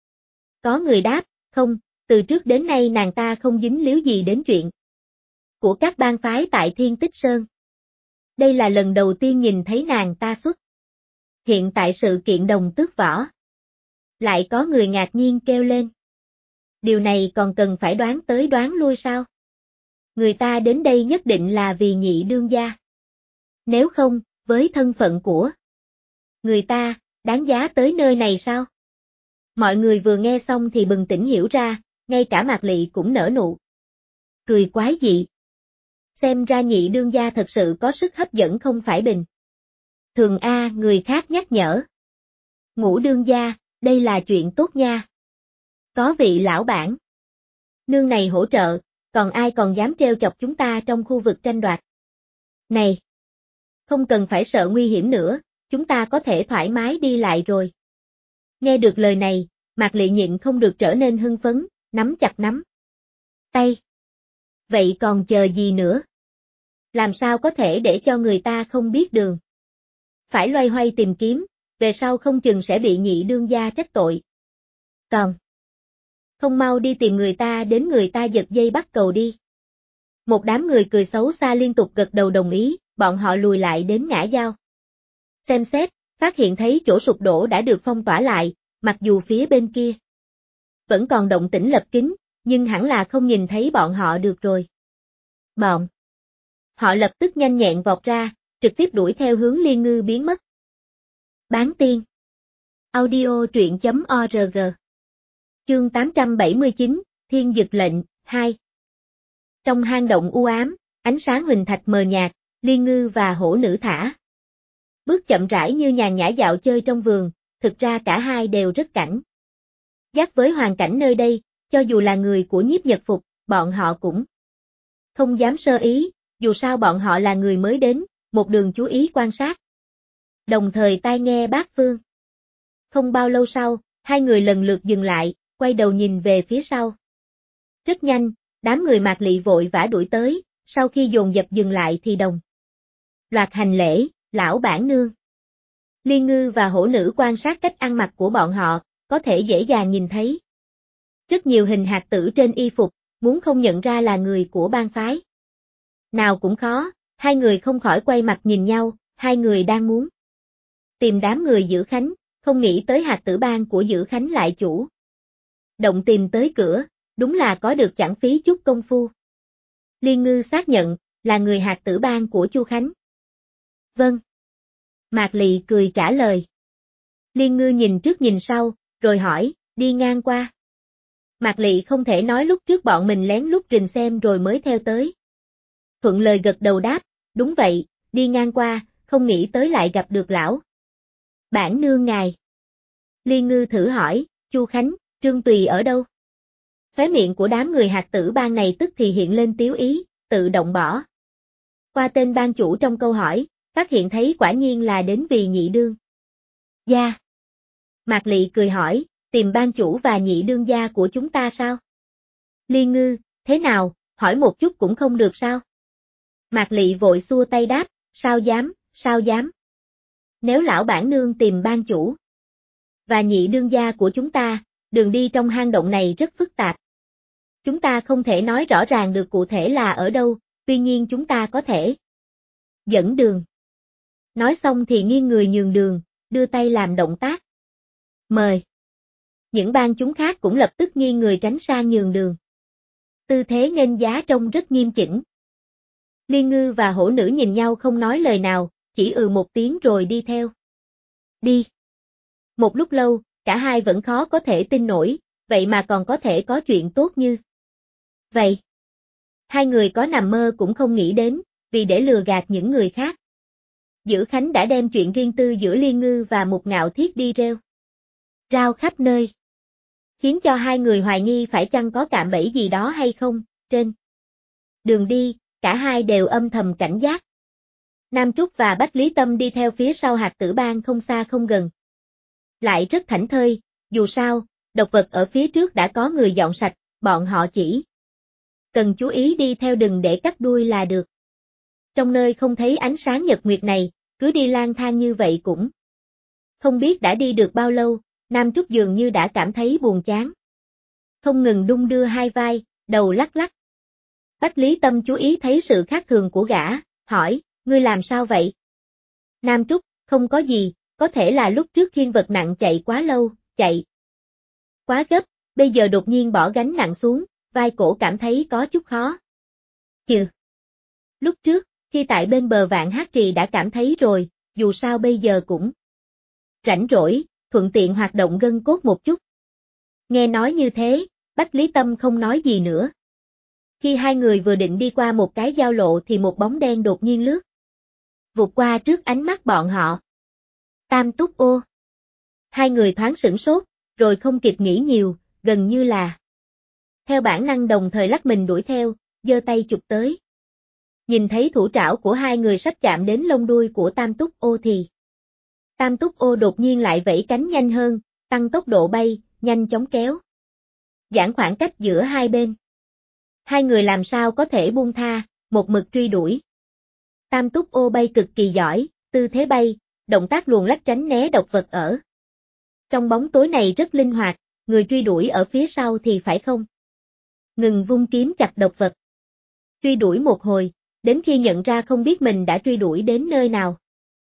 Có người đáp, không, từ trước đến nay nàng ta không dính líu gì đến chuyện của các bang phái tại Thiên Tích Sơn. Đây là lần đầu tiên nhìn thấy nàng ta xuất hiện tại sự kiện đồng tước võ. Lại có người ngạc nhiên kêu lên. Điều này còn cần phải đoán tới đoán lui sao? Người ta đến đây nhất định là vì nhị đương gia. Nếu không, với thân phận của người ta, đáng giá tới nơi này sao? Mọi người vừa nghe xong thì bừng tỉnh hiểu ra, ngay cả Mạc Lị cũng nở nụ cười quái dị. Xem ra nhị đương gia thật sự có sức hấp dẫn không phải bình thường a, người khác nhắc nhở. Ngũ đương gia, đây là chuyện tốt nha. Có vị lão bản nương này hỗ trợ, còn ai còn dám trêu chọc chúng ta trong khu vực tranh đoạt này. Không cần phải sợ nguy hiểm nữa, chúng ta có thể thoải mái đi lại rồi. Nghe được lời này, Mạc Lị nhịn không được trở nên hưng phấn, nắm chặt nắm tay. Vậy còn chờ gì nữa? Làm sao có thể để cho người ta không biết đường? Phải loay hoay tìm kiếm, về sau không chừng sẽ bị nhị đương gia trách tội. Còn không mau đi tìm người ta đến người ta giật dây bắt cầu đi. Một đám người cười xấu xa liên tục gật đầu đồng ý, bọn họ lùi lại đến ngã giao. Xem xét, phát hiện thấy chỗ sụp đổ đã được phong tỏa lại, mặc dù phía bên kia vẫn còn động tĩnh lập kín, nhưng hẳn là không nhìn thấy bọn họ được rồi. Bọn họ lập tức nhanh nhẹn vọt ra, trực tiếp đuổi theo hướng Liên Ngư biến mất. Bán tiên. Audio truyện.org. Chương 879, Thiên Dực Lệnh, 2. Trong hang động u ám, ánh sáng huỳnh thạch mờ nhạt, Liên Ngư và hổ nữ thả bước chậm rãi như nhàn nhã dạo chơi trong vườn, thực ra cả hai đều rất cảnh giác với hoàn cảnh nơi đây, cho dù là người của Nhiếp Nhật Phục, bọn họ cũng không dám sơ ý, dù sao bọn họ là người mới đến, một đường chú ý quan sát. Đồng thời tai nghe bát phương. Không bao lâu sau, Hai người lần lượt dừng lại, quay đầu nhìn về phía sau. Rất nhanh, đám người Mạc Lị vội vã đuổi tới, sau khi dồn dập dừng lại thì đồng loạt hành lễ, lão bản nương. Liên Ngư và hổ nữ quan sát cách ăn mặc của bọn họ, có thể dễ dàng nhìn thấy. Rất nhiều hình hạt tử trên y phục, muốn không nhận ra là người của bang phái. Nào cũng khó, hai người không khỏi quay mặt nhìn nhau, hai người đang muốn tìm đám người Dữ Khánh, không nghĩ tới hạt tử bang của Dữ Khánh lại chủ động tìm tới cửa, đúng là có được chẳng phí chút công phu. Liên Ngư xác nhận, là người hạt tử bang của Chu Khánh. Vâng. Mạc Lị cười trả lời. Liên Ngư nhìn trước nhìn sau, rồi hỏi, đi ngang qua. Mạc Lị không thể nói lúc trước bọn mình lén lút rình xem rồi mới theo tới. Thuận lời gật đầu đáp, đúng vậy, đi ngang qua, không nghĩ tới lại gặp được lão bản nương ngài. Liên Ngư thử hỏi, Chu Khánh, Trương Tùy ở đâu? Khóe miệng của đám người hạt tử bang này tức thì hiện lên tiếu ý, tự động bỏ qua tên ban chủ trong câu hỏi, phát hiện thấy quả nhiên là đến vì nhị đương gia. Mạc Lị cười hỏi, tìm ban chủ và nhị đương gia của chúng ta sao? Liên Ngư, thế nào, hỏi một chút cũng không được sao? Mạc Lị vội xua tay đáp, sao dám, sao dám. Nếu lão bản nương tìm ban chủ và nhị đương gia của chúng ta, đường đi trong hang động này rất phức tạp. Chúng ta không thể nói rõ ràng được cụ thể là ở đâu, tuy nhiên chúng ta có thể dẫn đường. Nói xong thì nghiêng người nhường đường, đưa tay làm động tác. Mời. Những bang chúng khác cũng lập tức nghiêng người tránh sang nhường đường. Tư thế nghênh giá trông rất nghiêm chỉnh. Liên Ngư và hổ nữ nhìn nhau không nói lời nào, chỉ một tiếng rồi đi theo. Đi. Một lúc lâu, cả hai vẫn khó có thể tin nổi, vậy mà còn có thể có chuyện tốt như vậy. Hai người có nằm mơ cũng không nghĩ đến, vì để lừa gạt những người khác. Dữ Khánh đã đem chuyện riêng tư giữa Liên Ngư và Mục Ngạo Thiết đi rêu rao khắp nơi, khiến cho hai người hoài nghi phải chăng có cạm bẫy gì đó hay không. Trên đường đi, cả hai đều âm thầm cảnh giác. Nam Trúc và Bách Lý Tâm đi theo phía sau hạt tử bang không xa không gần. Lại rất thảnh thơi, dù sao, độc vật ở phía trước đã có người dọn sạch, bọn họ chỉ cần chú ý đi theo đừng để cắt đuôi là được. Trong nơi không thấy ánh sáng nhật nguyệt này, cứ đi lang thang như vậy cũng không biết đã đi được bao lâu, Nam Trúc dường như đã cảm thấy buồn chán. Không ngừng đung đưa hai vai, đầu lắc lắc. Bách Lý Tâm chú ý thấy sự khác thường của gã, hỏi, ngươi làm sao vậy? Nam Trúc, không có gì, có thể là lúc trước khiêng vật nặng chạy quá lâu, chạy quá gấp, bây giờ đột nhiên bỏ gánh nặng xuống, vai cổ cảm thấy có chút khó chịu. Lúc trước, khi tại bên bờ Vạn Hát Trì đã cảm thấy rồi, dù sao bây giờ cũng rảnh rỗi, thuận tiện hoạt động gân cốt một chút. Nghe nói như thế, Bách Lý Tâm không nói gì nữa. Khi hai người vừa định đi qua một cái giao lộ thì một bóng đen đột nhiên lướt vụt qua trước ánh mắt bọn họ. Tam Túc Ô. Hai người thoáng sửng sốt, rồi không kịp nghĩ nhiều, gần như là theo bản năng đồng thời lắc mình đuổi theo, giơ tay chụp tới. Nhìn thấy thủ trảo của hai người sắp chạm đến lông đuôi của Tam Túc Ô thì Tam Túc Ô đột nhiên lại vẫy cánh nhanh hơn, tăng tốc độ bay, nhanh chóng kéo giãn khoảng cách giữa hai bên. Hai người làm sao có thể buông tha, một mực truy đuổi. Tam Túc Ô bay cực kỳ giỏi, tư thế bay, động tác luồn lách tránh né độc vật ở trong bóng tối này rất linh hoạt, người truy đuổi ở phía sau thì phải không ngừng vung kiếm chặt độc vật. Truy đuổi một hồi, đến khi nhận ra không biết mình đã truy đuổi đến nơi nào.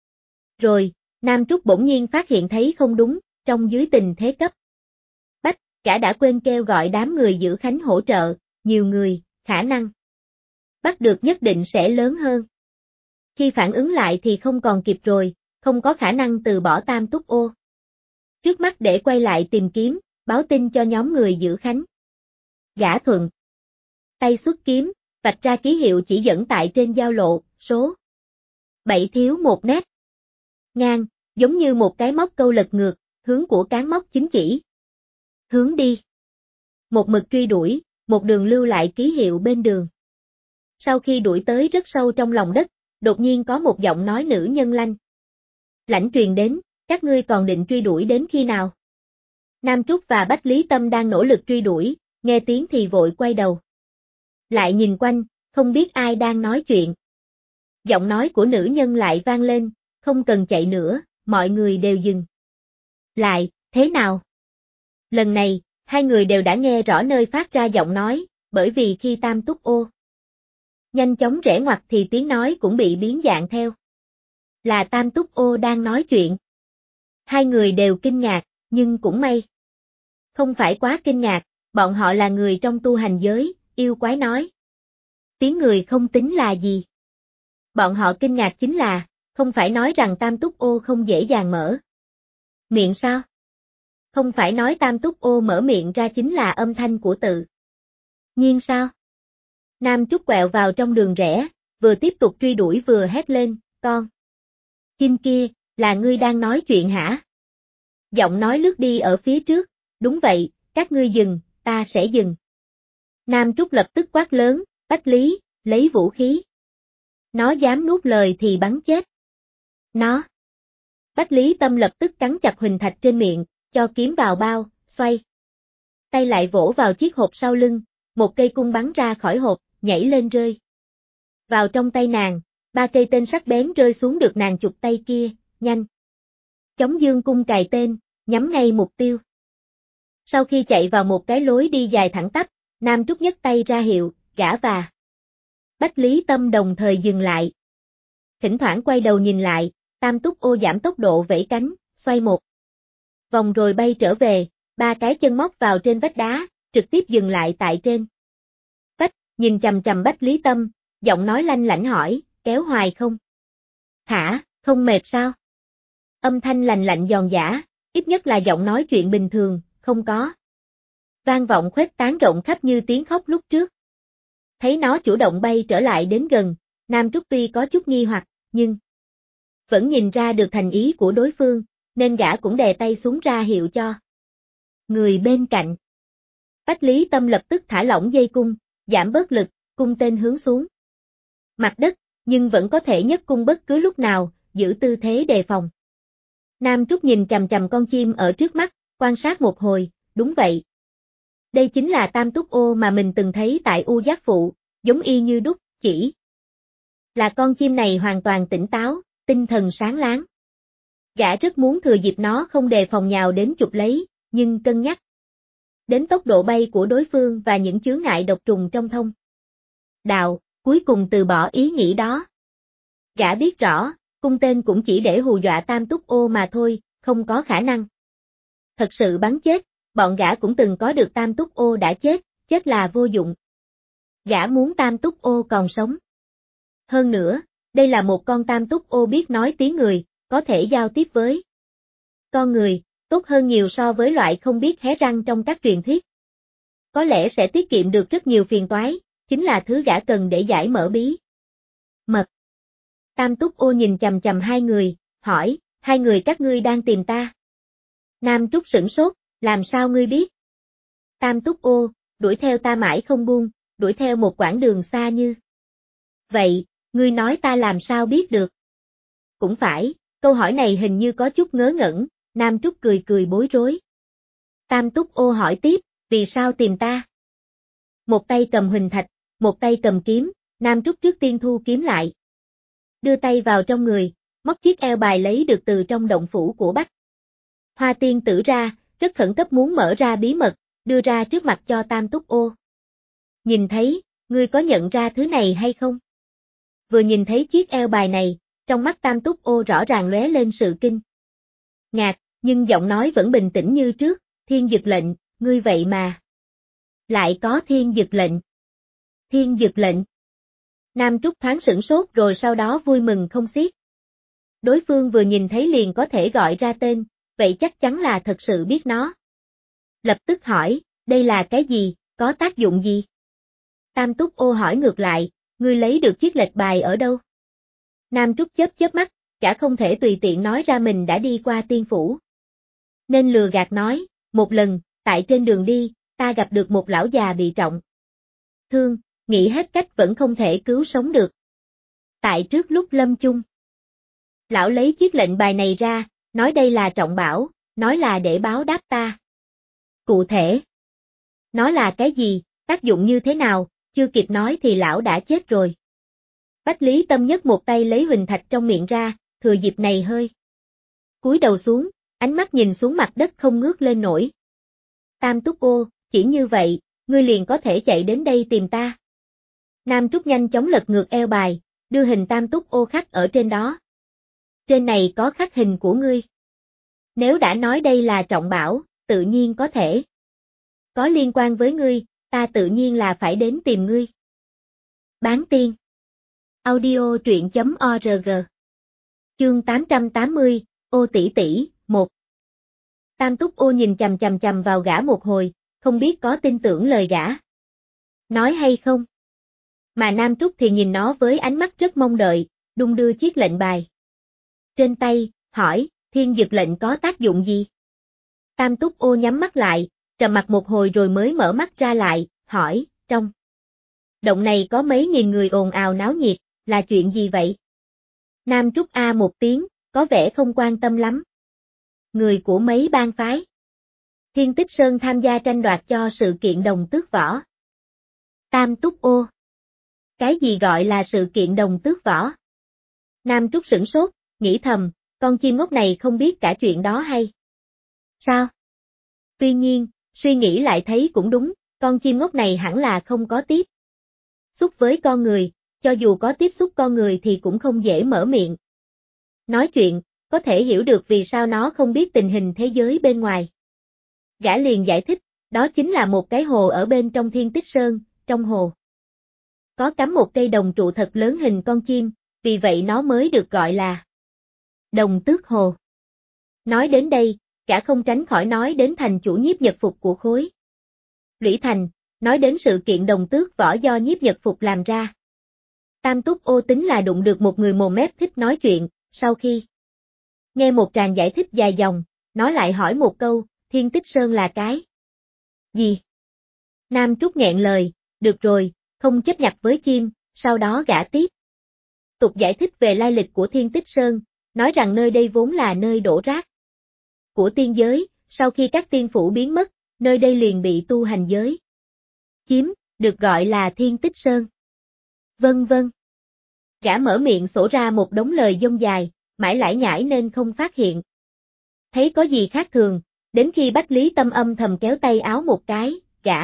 Rồi, Nam Trúc bỗng nhiên phát hiện thấy không đúng, trong dưới tình thế cấp bách, cả đã quên kêu gọi đám người Dữ Khánh hỗ trợ, nhiều người, khả năng bắt được nhất định sẽ lớn hơn. Khi phản ứng lại thì không còn kịp rồi, không có khả năng từ bỏ Tam Túc Ô trước mắt để quay lại tìm kiếm, báo tin cho nhóm người Dữ Khánh. Gã thuận tay xuất kiếm, vạch ra ký hiệu chỉ dẫn tại trên giao lộ, số 7 thiếu một nét ngang, giống như một cái móc câu lật ngược, hướng của cán móc chính chỉ. Hướng đi. Một mực truy đuổi, một đường lưu lại ký hiệu bên đường. Sau khi đuổi tới rất sâu trong lòng đất, đột nhiên có một giọng nói nữ nhân lanh lãnh truyền đến, các ngươi còn định truy đuổi đến khi nào? Nam Trúc và Bách Lý Tâm đang nỗ lực truy đuổi, nghe tiếng thì vội quay đầu. Lại nhìn quanh, không biết ai đang nói chuyện. Giọng nói của nữ nhân lại vang lên, không cần chạy nữa, mọi người đều dừng. Lại, thế nào? Lần này, hai người đều đã nghe rõ nơi phát ra giọng nói, bởi vì khi Tam Túc Ô nhanh chóng rẽ ngoặt thì tiếng nói cũng bị biến dạng theo. Là Tam Túc Ô đang nói chuyện. Hai người đều kinh ngạc, nhưng cũng may. Không phải quá kinh ngạc, bọn họ là người trong tu hành giới, yêu quái nói. Tiếng người không tính là gì. Bọn họ kinh ngạc chính là, không phải nói rằng Tam Túc Ô không dễ dàng mở miệng sao? Không phải nói Tam Túc Ô mở miệng ra chính là âm thanh của tự nhiên sao? Nam Trúc quẹo vào trong đường rẽ, vừa tiếp tục truy đuổi vừa hét lên, con. Chim kia, là ngươi đang nói chuyện hả? Giọng nói lướt đi ở phía trước, đúng vậy, các ngươi dừng, ta sẽ dừng. Nam Trúc lập tức quát lớn, Bách Lý, lấy vũ khí. Nó dám nuốt lời thì bắn chết. Nó. Bách Lý Tâm lập tức cắn chặt huỳnh thạch trên miệng, cho kiếm vào bao, xoay. Tay lại vỗ vào chiếc hộp sau lưng, một cây cung bắn ra khỏi hộp, nhảy lên rơi. Vào trong tay nàng, 3 cây tên sắc bén rơi xuống được nàng chụp tay kia, nhanh. Chống dương cung cài tên, nhắm ngay mục tiêu. Sau khi chạy vào một cái lối đi dài thẳng tắp, Nam Trúc nhấc tay ra hiệu, gã và Bách Lý Tâm đồng thời dừng lại. Thỉnh thoảng quay đầu nhìn lại, Tam Túc Ô giảm tốc độ vẫy cánh, xoay một vòng rồi bay trở về, 3 cái chân móc vào trên vách đá, trực tiếp dừng lại tại trên vách, nhìn chằm chằm Bách Lý Tâm, giọng nói lanh lảnh hỏi, kéo hoài không? Thả, không mệt sao? Âm thanh lành lạnh giòn giã, ít nhất là giọng nói chuyện bình thường, không có vang vọng khuếch tán rộng khắp như tiếng khóc lúc trước. Thấy nó chủ động bay trở lại đến gần, Nam Trúc tuy có chút nghi hoặc, nhưng vẫn nhìn ra được thành ý của đối phương, nên gã cũng đè tay xuống ra hiệu cho người bên cạnh. Bách Lý Tâm lập tức thả lỏng dây cung, giảm bớt lực, cung tên hướng xuống mặt đất, nhưng vẫn có thể nhấc cung bất cứ lúc nào, giữ tư thế đề phòng. Nam Trúc nhìn chằm chằm con chim ở trước mắt, quan sát một hồi, đúng vậy. Đây chính là Tam Túc Ô mà mình từng thấy tại U Giác Phụ, giống y như đúc, chỉ là con chim này hoàn toàn tỉnh táo, tinh thần sáng láng. Gã rất muốn thừa dịp nó không đề phòng nhào đến chụp lấy, nhưng cân nhắc đến tốc độ bay của đối phương và những chướng ngại độc trùng trong thông đạo, cuối cùng từ bỏ ý nghĩ đó. Gã biết rõ, cung tên cũng chỉ để hù dọa Tam Túc Ô mà thôi, không có khả năng thật sự bắn chết, bọn gã cũng từng có được Tam Túc Ô đã chết, chết là vô dụng. Gã muốn Tam Túc Ô còn sống. Hơn nữa, đây là một con Tam Túc Ô biết nói tiếng người, có thể giao tiếp với con người, tốt hơn nhiều so với loại không biết hé răng trong các truyền thuyết. Có lẽ sẽ tiết kiệm được rất nhiều phiền toái, chính là thứ gã cần để giải mở bí mật. Tam Túc Ô nhìn chằm chằm hai người, hỏi, hai người các ngươi đang tìm ta. Nam Trúc sửng sốt, làm sao ngươi biết? Tam Túc Ô, đuổi theo ta mãi không buông, đuổi theo một quãng đường xa như vậy, ngươi nói ta làm sao biết được? Cũng phải, câu hỏi này hình như có chút ngớ ngẩn, Nam Trúc cười cười bối rối. Tam Túc Ô hỏi tiếp, vì sao tìm ta? Một tay cầm huỳnh thạch, một tay cầm kiếm, Nam Trúc trước tiên thu kiếm lại. Đưa tay vào trong người, móc chiếc eo bài lấy được từ trong động phủ của Bách Hoa tiên tử ra, rất khẩn cấp muốn mở ra bí mật, đưa ra trước mặt cho Tam Túc Ô. Nhìn thấy, ngươi có nhận ra thứ này hay không? Vừa nhìn thấy chiếc eo bài này, trong mắt Tam Túc Ô rõ ràng lóe lên sự kinh ngạc, nhưng giọng nói vẫn bình tĩnh như trước, thiên dực lệnh, ngươi vậy mà. Lại có thiên dực lệnh. Thiên dực lệnh. Nam Trúc thoáng sửng sốt rồi sau đó vui mừng không xiết. Đối phương vừa nhìn thấy liền có thể gọi ra tên, vậy chắc chắn là thật sự biết nó. Lập tức hỏi, đây là cái gì, có tác dụng gì? Tam Túc Ô hỏi ngược lại, ngươi lấy được chiếc lệch bài ở đâu? Nam Trúc chớp mắt, cả không thể tùy tiện nói ra mình đã đi qua tiên phủ. Nên lừa gạt nói, một lần, tại trên đường đi, ta gặp được một lão già bị trọng thương, nghĩ hết cách vẫn không thể cứu sống được. Tại trước lúc lâm chung, lão lấy chiếc lệnh bài này ra, nói đây là trọng bảo, nói là để báo đáp ta. Cụ thể, nó là cái gì, tác dụng như thế nào, chưa kịp nói thì lão đã chết rồi. Bách Lý Tâm nhấc một tay lấy huỳnh thạch trong miệng ra, thừa dịp này hơi cúi đầu xuống, ánh mắt nhìn xuống mặt đất không ngước lên nổi. Tam Túc Ô, chỉ như vậy, ngươi liền có thể chạy đến đây tìm ta. Nam Trúc nhanh chóng lật ngược eo bài, đưa hình Tam Túc Ô khắc ở trên đó. Trên này có khắc hình của ngươi. Nếu đã nói đây là trọng bảo, tự nhiên có thể. Có liên quan với ngươi, ta tự nhiên là phải đến tìm ngươi. Bán tiên. Audio truyện.org. Chương 880, Ô tỷ tỷ, 1. Tam Túc Ô nhìn chằm chằm vào gã một hồi, không biết có tin tưởng lời gã nói hay không. Mà Nam Trúc thì nhìn nó với ánh mắt rất mong đợi, đung đưa chiếc lệnh bài trên tay, hỏi, thiên dực lệnh có tác dụng gì? Tam Túc Ô nhắm mắt lại, trầm mặc một hồi rồi mới mở mắt ra lại, hỏi, trong động này có mấy nghìn người ồn ào náo nhiệt, là chuyện gì vậy? Nam Trúc A một tiếng, có vẻ không quan tâm lắm. Người của mấy bang phái Thiên Tích Sơn tham gia tranh đoạt cho sự kiện đồng tước võ. Tam Túc Ô. Cái gì gọi là sự kiện đồng tước võ? Nam Trúc sửng sốt, nghĩ thầm, con chim ngốc này không biết cả chuyện đó hay sao? Tuy nhiên, suy nghĩ lại thấy cũng đúng, con chim ngốc này hẳn là không có tiếp xúc với con người, cho dù có tiếp xúc con người thì cũng không dễ mở miệng nói chuyện, có thể hiểu được vì sao nó không biết tình hình thế giới bên ngoài. Gã liền giải thích, đó chính là một cái hồ ở bên trong Thiên Tích Sơn, trong hồ có cắm một cây đồng trụ thật lớn hình con chim, vì vậy nó mới được gọi là Đồng Tước Hồ. Nói đến đây, gã không tránh khỏi nói đến thành chủ nhiếp nhật phục của khối Lũy Thành, nói đến sự kiện đồng tước võ do nhiếp nhật phục làm ra. Tam Túc Ô tính là đụng được một người mồm mép thích nói chuyện, sau khi nghe một tràng giải thích dài dòng, nó lại hỏi một câu, Thiên Tích Sơn là cái gì? Nam Trúc nghẹn lời, được rồi, không chấp nhặt với chim, sau đó gã tiếp tục giải thích về lai lịch của Thiên Tích Sơn, nói rằng nơi đây vốn là nơi đổ rác của tiên giới, sau khi các tiên phủ biến mất, nơi đây liền bị tu hành giới chiếm, được gọi là Thiên Tích Sơn. Vân vân. Gã mở miệng sổ ra một đống lời dông dài, mãi lải nhải nên không phát hiện thấy có gì khác thường, đến khi Bách Lý Tâm âm thầm kéo tay áo một cái, gã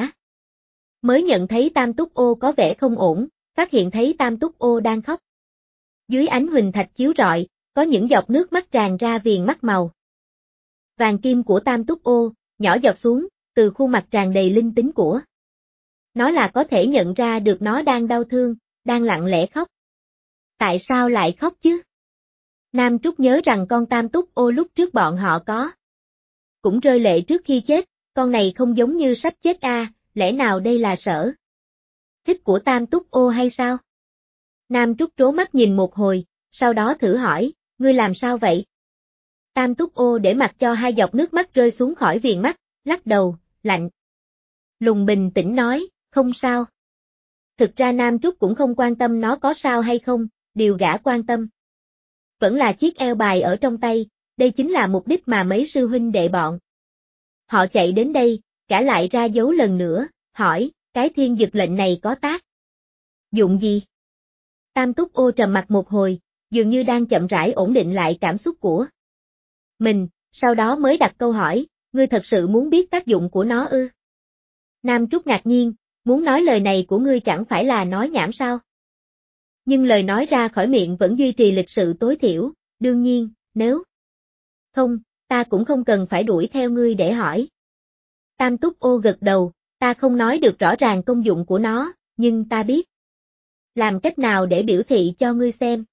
mới nhận thấy Tam Túc Ô có vẻ không ổn, phát hiện thấy Tam Túc Ô đang khóc. Dưới ánh huỳnh thạch chiếu rọi, có những giọt nước mắt tràn ra viền mắt màu vàng kim của Tam Túc Ô, nhỏ giọt xuống, từ khuôn mặt tràn đầy linh tính của nó là có thể nhận ra được nó đang đau thương, đang lặng lẽ khóc. Tại sao lại khóc chứ? Nam Trúc nhớ rằng con Tam Túc Ô lúc trước bọn họ có cũng rơi lệ trước khi chết, con này không giống như sắp chết lẽ nào đây là sở thích của Tam Túc Ô hay sao? Nam Trúc trố mắt nhìn một hồi, sau đó thử hỏi, ngươi làm sao vậy? Tam Túc Ô để mặc cho hai giọt nước mắt rơi xuống khỏi viền mắt, lắc đầu, lạnh lùng bình tĩnh nói, không sao. Thực ra Nam Trúc cũng không quan tâm nó có sao hay không, điều gã quan tâm vẫn là chiếc eo bài ở trong tay, đây chính là mục đích mà mấy sư huynh đệ bọn họ chạy đến đây, gã lại ra dấu lần nữa, hỏi, cái thiên dực lệnh này có tác dụng gì? Tam Túc Ô trầm mặt một hồi, dường như đang chậm rãi ổn định lại cảm xúc của mình, sau đó mới đặt câu hỏi, ngươi thật sự muốn biết tác dụng của nó ư? Nam Trúc ngạc nhiên, muốn nói lời này của ngươi chẳng phải là nói nhảm sao? Nhưng lời nói ra khỏi miệng vẫn duy trì lịch sự tối thiểu, đương nhiên, nếu không, ta cũng không cần phải đuổi theo ngươi để hỏi. Tam Túc Ô gật đầu, ta không nói được rõ ràng công dụng của nó, nhưng ta biết làm cách nào để biểu thị cho ngươi xem.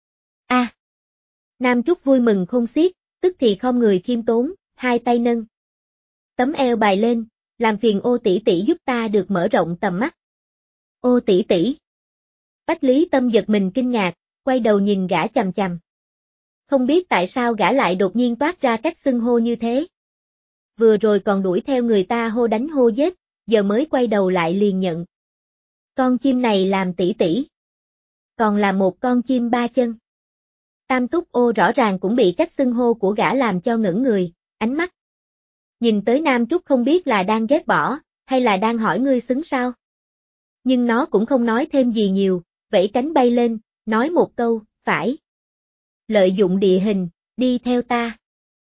Nam Trúc vui mừng khôn xiết, tức thì khom người khiêm tốn, hai tay nâng tấm eo bài lên, làm phiền Ô tỷ tỷ giúp ta được mở rộng tầm mắt. Ô tỷ tỷ. Bách Lý Tâm giật mình kinh ngạc, quay đầu nhìn gã chằm chằm. Không biết tại sao gã lại đột nhiên toát ra cách xưng hô như thế. Vừa rồi còn đuổi theo người ta hô đánh hô giết, giờ mới quay đầu lại liền nhận. Con chim này làm tỷ tỷ. Còn là một con chim ba chân. Tam Túc Ô rõ ràng cũng bị cách xưng hô của gã làm cho ngẩn người, ánh mắt Nhìn tới Nam Trúc không biết là đang ghét bỏ, hay là đang hỏi ngươi xứng sao. Nhưng nó cũng không nói thêm gì nhiều, vẫy cánh bay lên, nói một câu, phải. Lợi dụng địa hình, đi theo ta.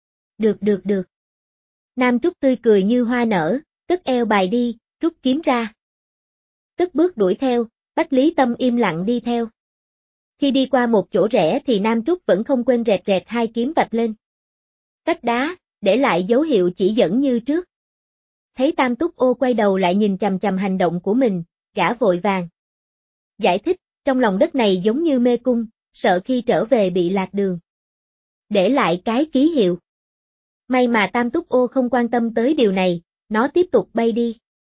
Được. Nam Trúc tươi cười như hoa nở, cất eo bài đi, rút kiếm ra. Cất bước đuổi theo, Bách Lý Tâm im lặng đi theo. Khi đi qua một chỗ rẽ thì Nam Trúc vẫn không quên rẹt rẹt hai kiếm vạch lên. Cách đá, để lại dấu hiệu chỉ dẫn như trước. Thấy Tam Túc Ô quay đầu lại nhìn chằm chằm hành động của mình, gã vội vàng giải thích, trong lòng đất này giống như mê cung, sợ khi trở về bị lạc đường. Để lại cái ký hiệu. May mà Tam Túc Ô không quan tâm tới điều này, nó tiếp tục bay đi.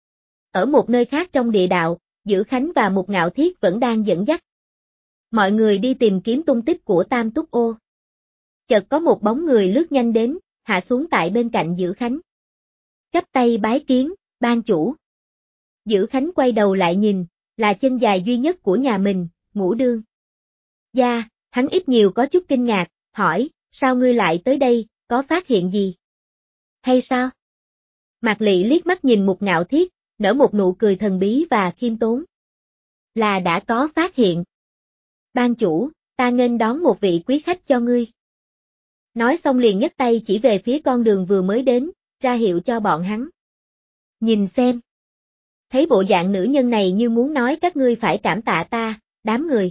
Ở một nơi khác trong địa đạo, Dữ Khánh và Mục Ngạo Thiết vẫn đang dẫn dắt. Mọi người đi tìm kiếm tung tích của Tam Túc Ô. Chợt có một bóng người lướt nhanh đến, hạ xuống tại bên cạnh Dữ Khánh. Chắp tay bái kiến, ban chủ. Dữ Khánh quay đầu lại nhìn, là chân dài duy nhất của nhà mình, Ngũ Đương. Dạ, hắn ít nhiều có chút kinh ngạc, hỏi, sao ngươi lại tới đây, có phát hiện gì? Hay sao? Mạc Lị liếc mắt nhìn Mục Ngạo Thiết, nở một nụ cười thần bí và khiêm tốn. Là đã có phát hiện. Ban chủ, ta nghênh đón một vị quý khách cho ngươi. Nói xong liền nhấc tay chỉ về phía con đường vừa mới đến, ra hiệu cho bọn hắn. Nhìn xem. Thấy bộ dạng nữ nhân này như muốn nói các ngươi phải cảm tạ ta, đám người.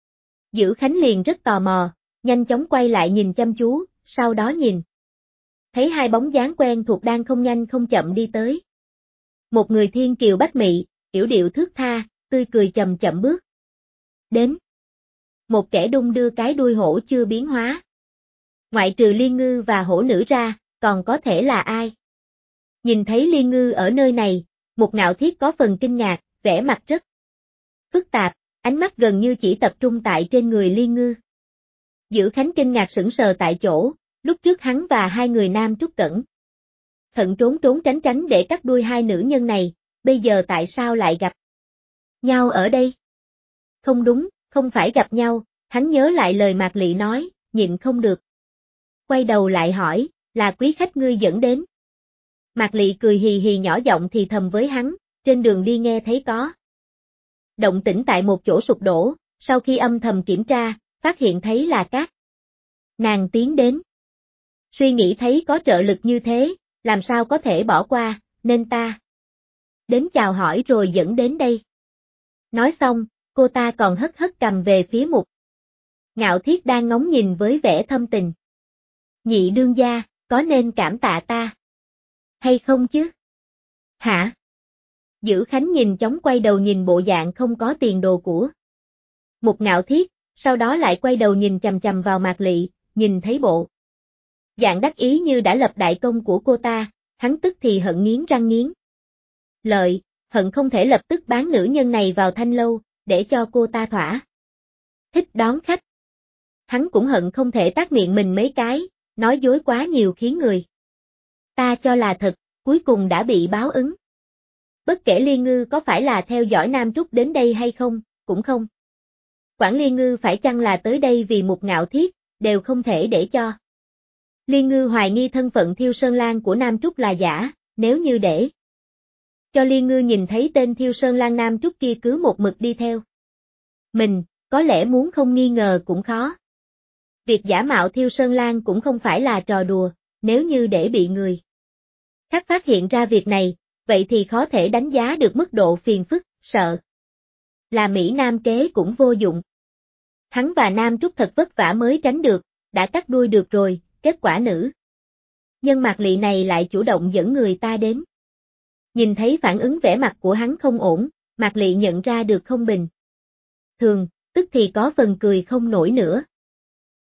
Dữ Khánh liền rất tò mò, nhanh chóng quay lại nhìn chăm chú, sau đó nhìn. Thấy hai bóng dáng quen thuộc đang không nhanh không chậm đi tới. Một người thiên kiều bách mị, yểu điệu thướt tha, tươi cười chậm chậm bước. Đến. Một kẻ đung đưa cái đuôi hổ chưa biến hóa. Ngoại trừ Liên Ngư và hổ nữ ra, còn có thể là ai? Nhìn thấy Liên Ngư ở nơi này, Mục Ngạo Thiết có phần kinh ngạc, vẻ mặt rất phức tạp, ánh mắt gần như chỉ tập trung tại trên người Liên Ngư. Dữ Khánh kinh ngạc sững sờ tại chỗ, lúc trước hắn và hai người nam Trúc Cẩn thận trốn tránh để cắt đuôi hai nữ nhân này, bây giờ tại sao lại gặp nhau ở đây? Không đúng, không phải gặp nhau, hắn nhớ lại lời Mạc Lị nói, nhịn không được. Quay đầu lại hỏi, là quý khách ngươi dẫn đến. Mạc Lị cười hì hì nhỏ giọng thì thầm với hắn, trên đường đi nghe thấy có động tĩnh tại một chỗ sụp đổ, sau khi âm thầm kiểm tra, phát hiện thấy là cát. Nàng tiến đến. Suy nghĩ thấy có trợ lực như thế, làm sao có thể bỏ qua, nên ta đến chào hỏi rồi dẫn đến đây. Nói xong, cô ta còn hất hất cầm về phía Mục Ngạo Thiết đang ngóng nhìn với vẻ thâm tình. Nhị đương gia, có nên cảm tạ ta hay không chứ? Hả? Dữ Khánh nhìn chóng quay đầu nhìn bộ dạng không có tiền đồ của Mục Ngạo Thiết, sau đó lại quay đầu nhìn chằm chằm vào Mạc Lị, nhìn thấy bộ dạng đắc ý như đã lập đại công của cô ta, hắn tức thì hận nghiến răng nghiến lợi, hận không thể lập tức bán nữ nhân này vào thanh lâu, để cho cô ta thỏa thích đón khách. Hắn cũng hận không thể tát miệng mình mấy cái, nói dối quá nhiều khiến người ta cho là thật, cuối cùng đã bị báo ứng. Bất kể Liên Ngư có phải là theo dõi Nam Trúc đến đây hay không, cũng không quản Liên Ngư phải chăng là tới đây vì Mục Ngạo Thiết, đều không thể để cho Liên Ngư hoài nghi thân phận Thiêu Sơn Lang của Nam Trúc là giả, nếu như để cho Liên Ngư nhìn thấy tên Thiêu Sơn Lang Nam Trúc kia cứ một mực đi theo mình, có lẽ muốn không nghi ngờ cũng khó. Việc giả mạo Thiêu Sơn Lang cũng không phải là trò đùa, nếu như để bị người khác phát hiện ra việc này, vậy thì khó thể đánh giá được mức độ phiền phức, sợ là Mỹ Nam kế cũng vô dụng. Hắn và Nam Trúc thật vất vả mới tránh được, đã cắt đuôi được rồi, kết quả nữ nhân Mạc Lị này lại chủ động dẫn người ta đến. Nhìn thấy phản ứng vẻ mặt của hắn không ổn, Mạc Lị nhận ra được không bình thường, tức thì có phần cười không nổi nữa.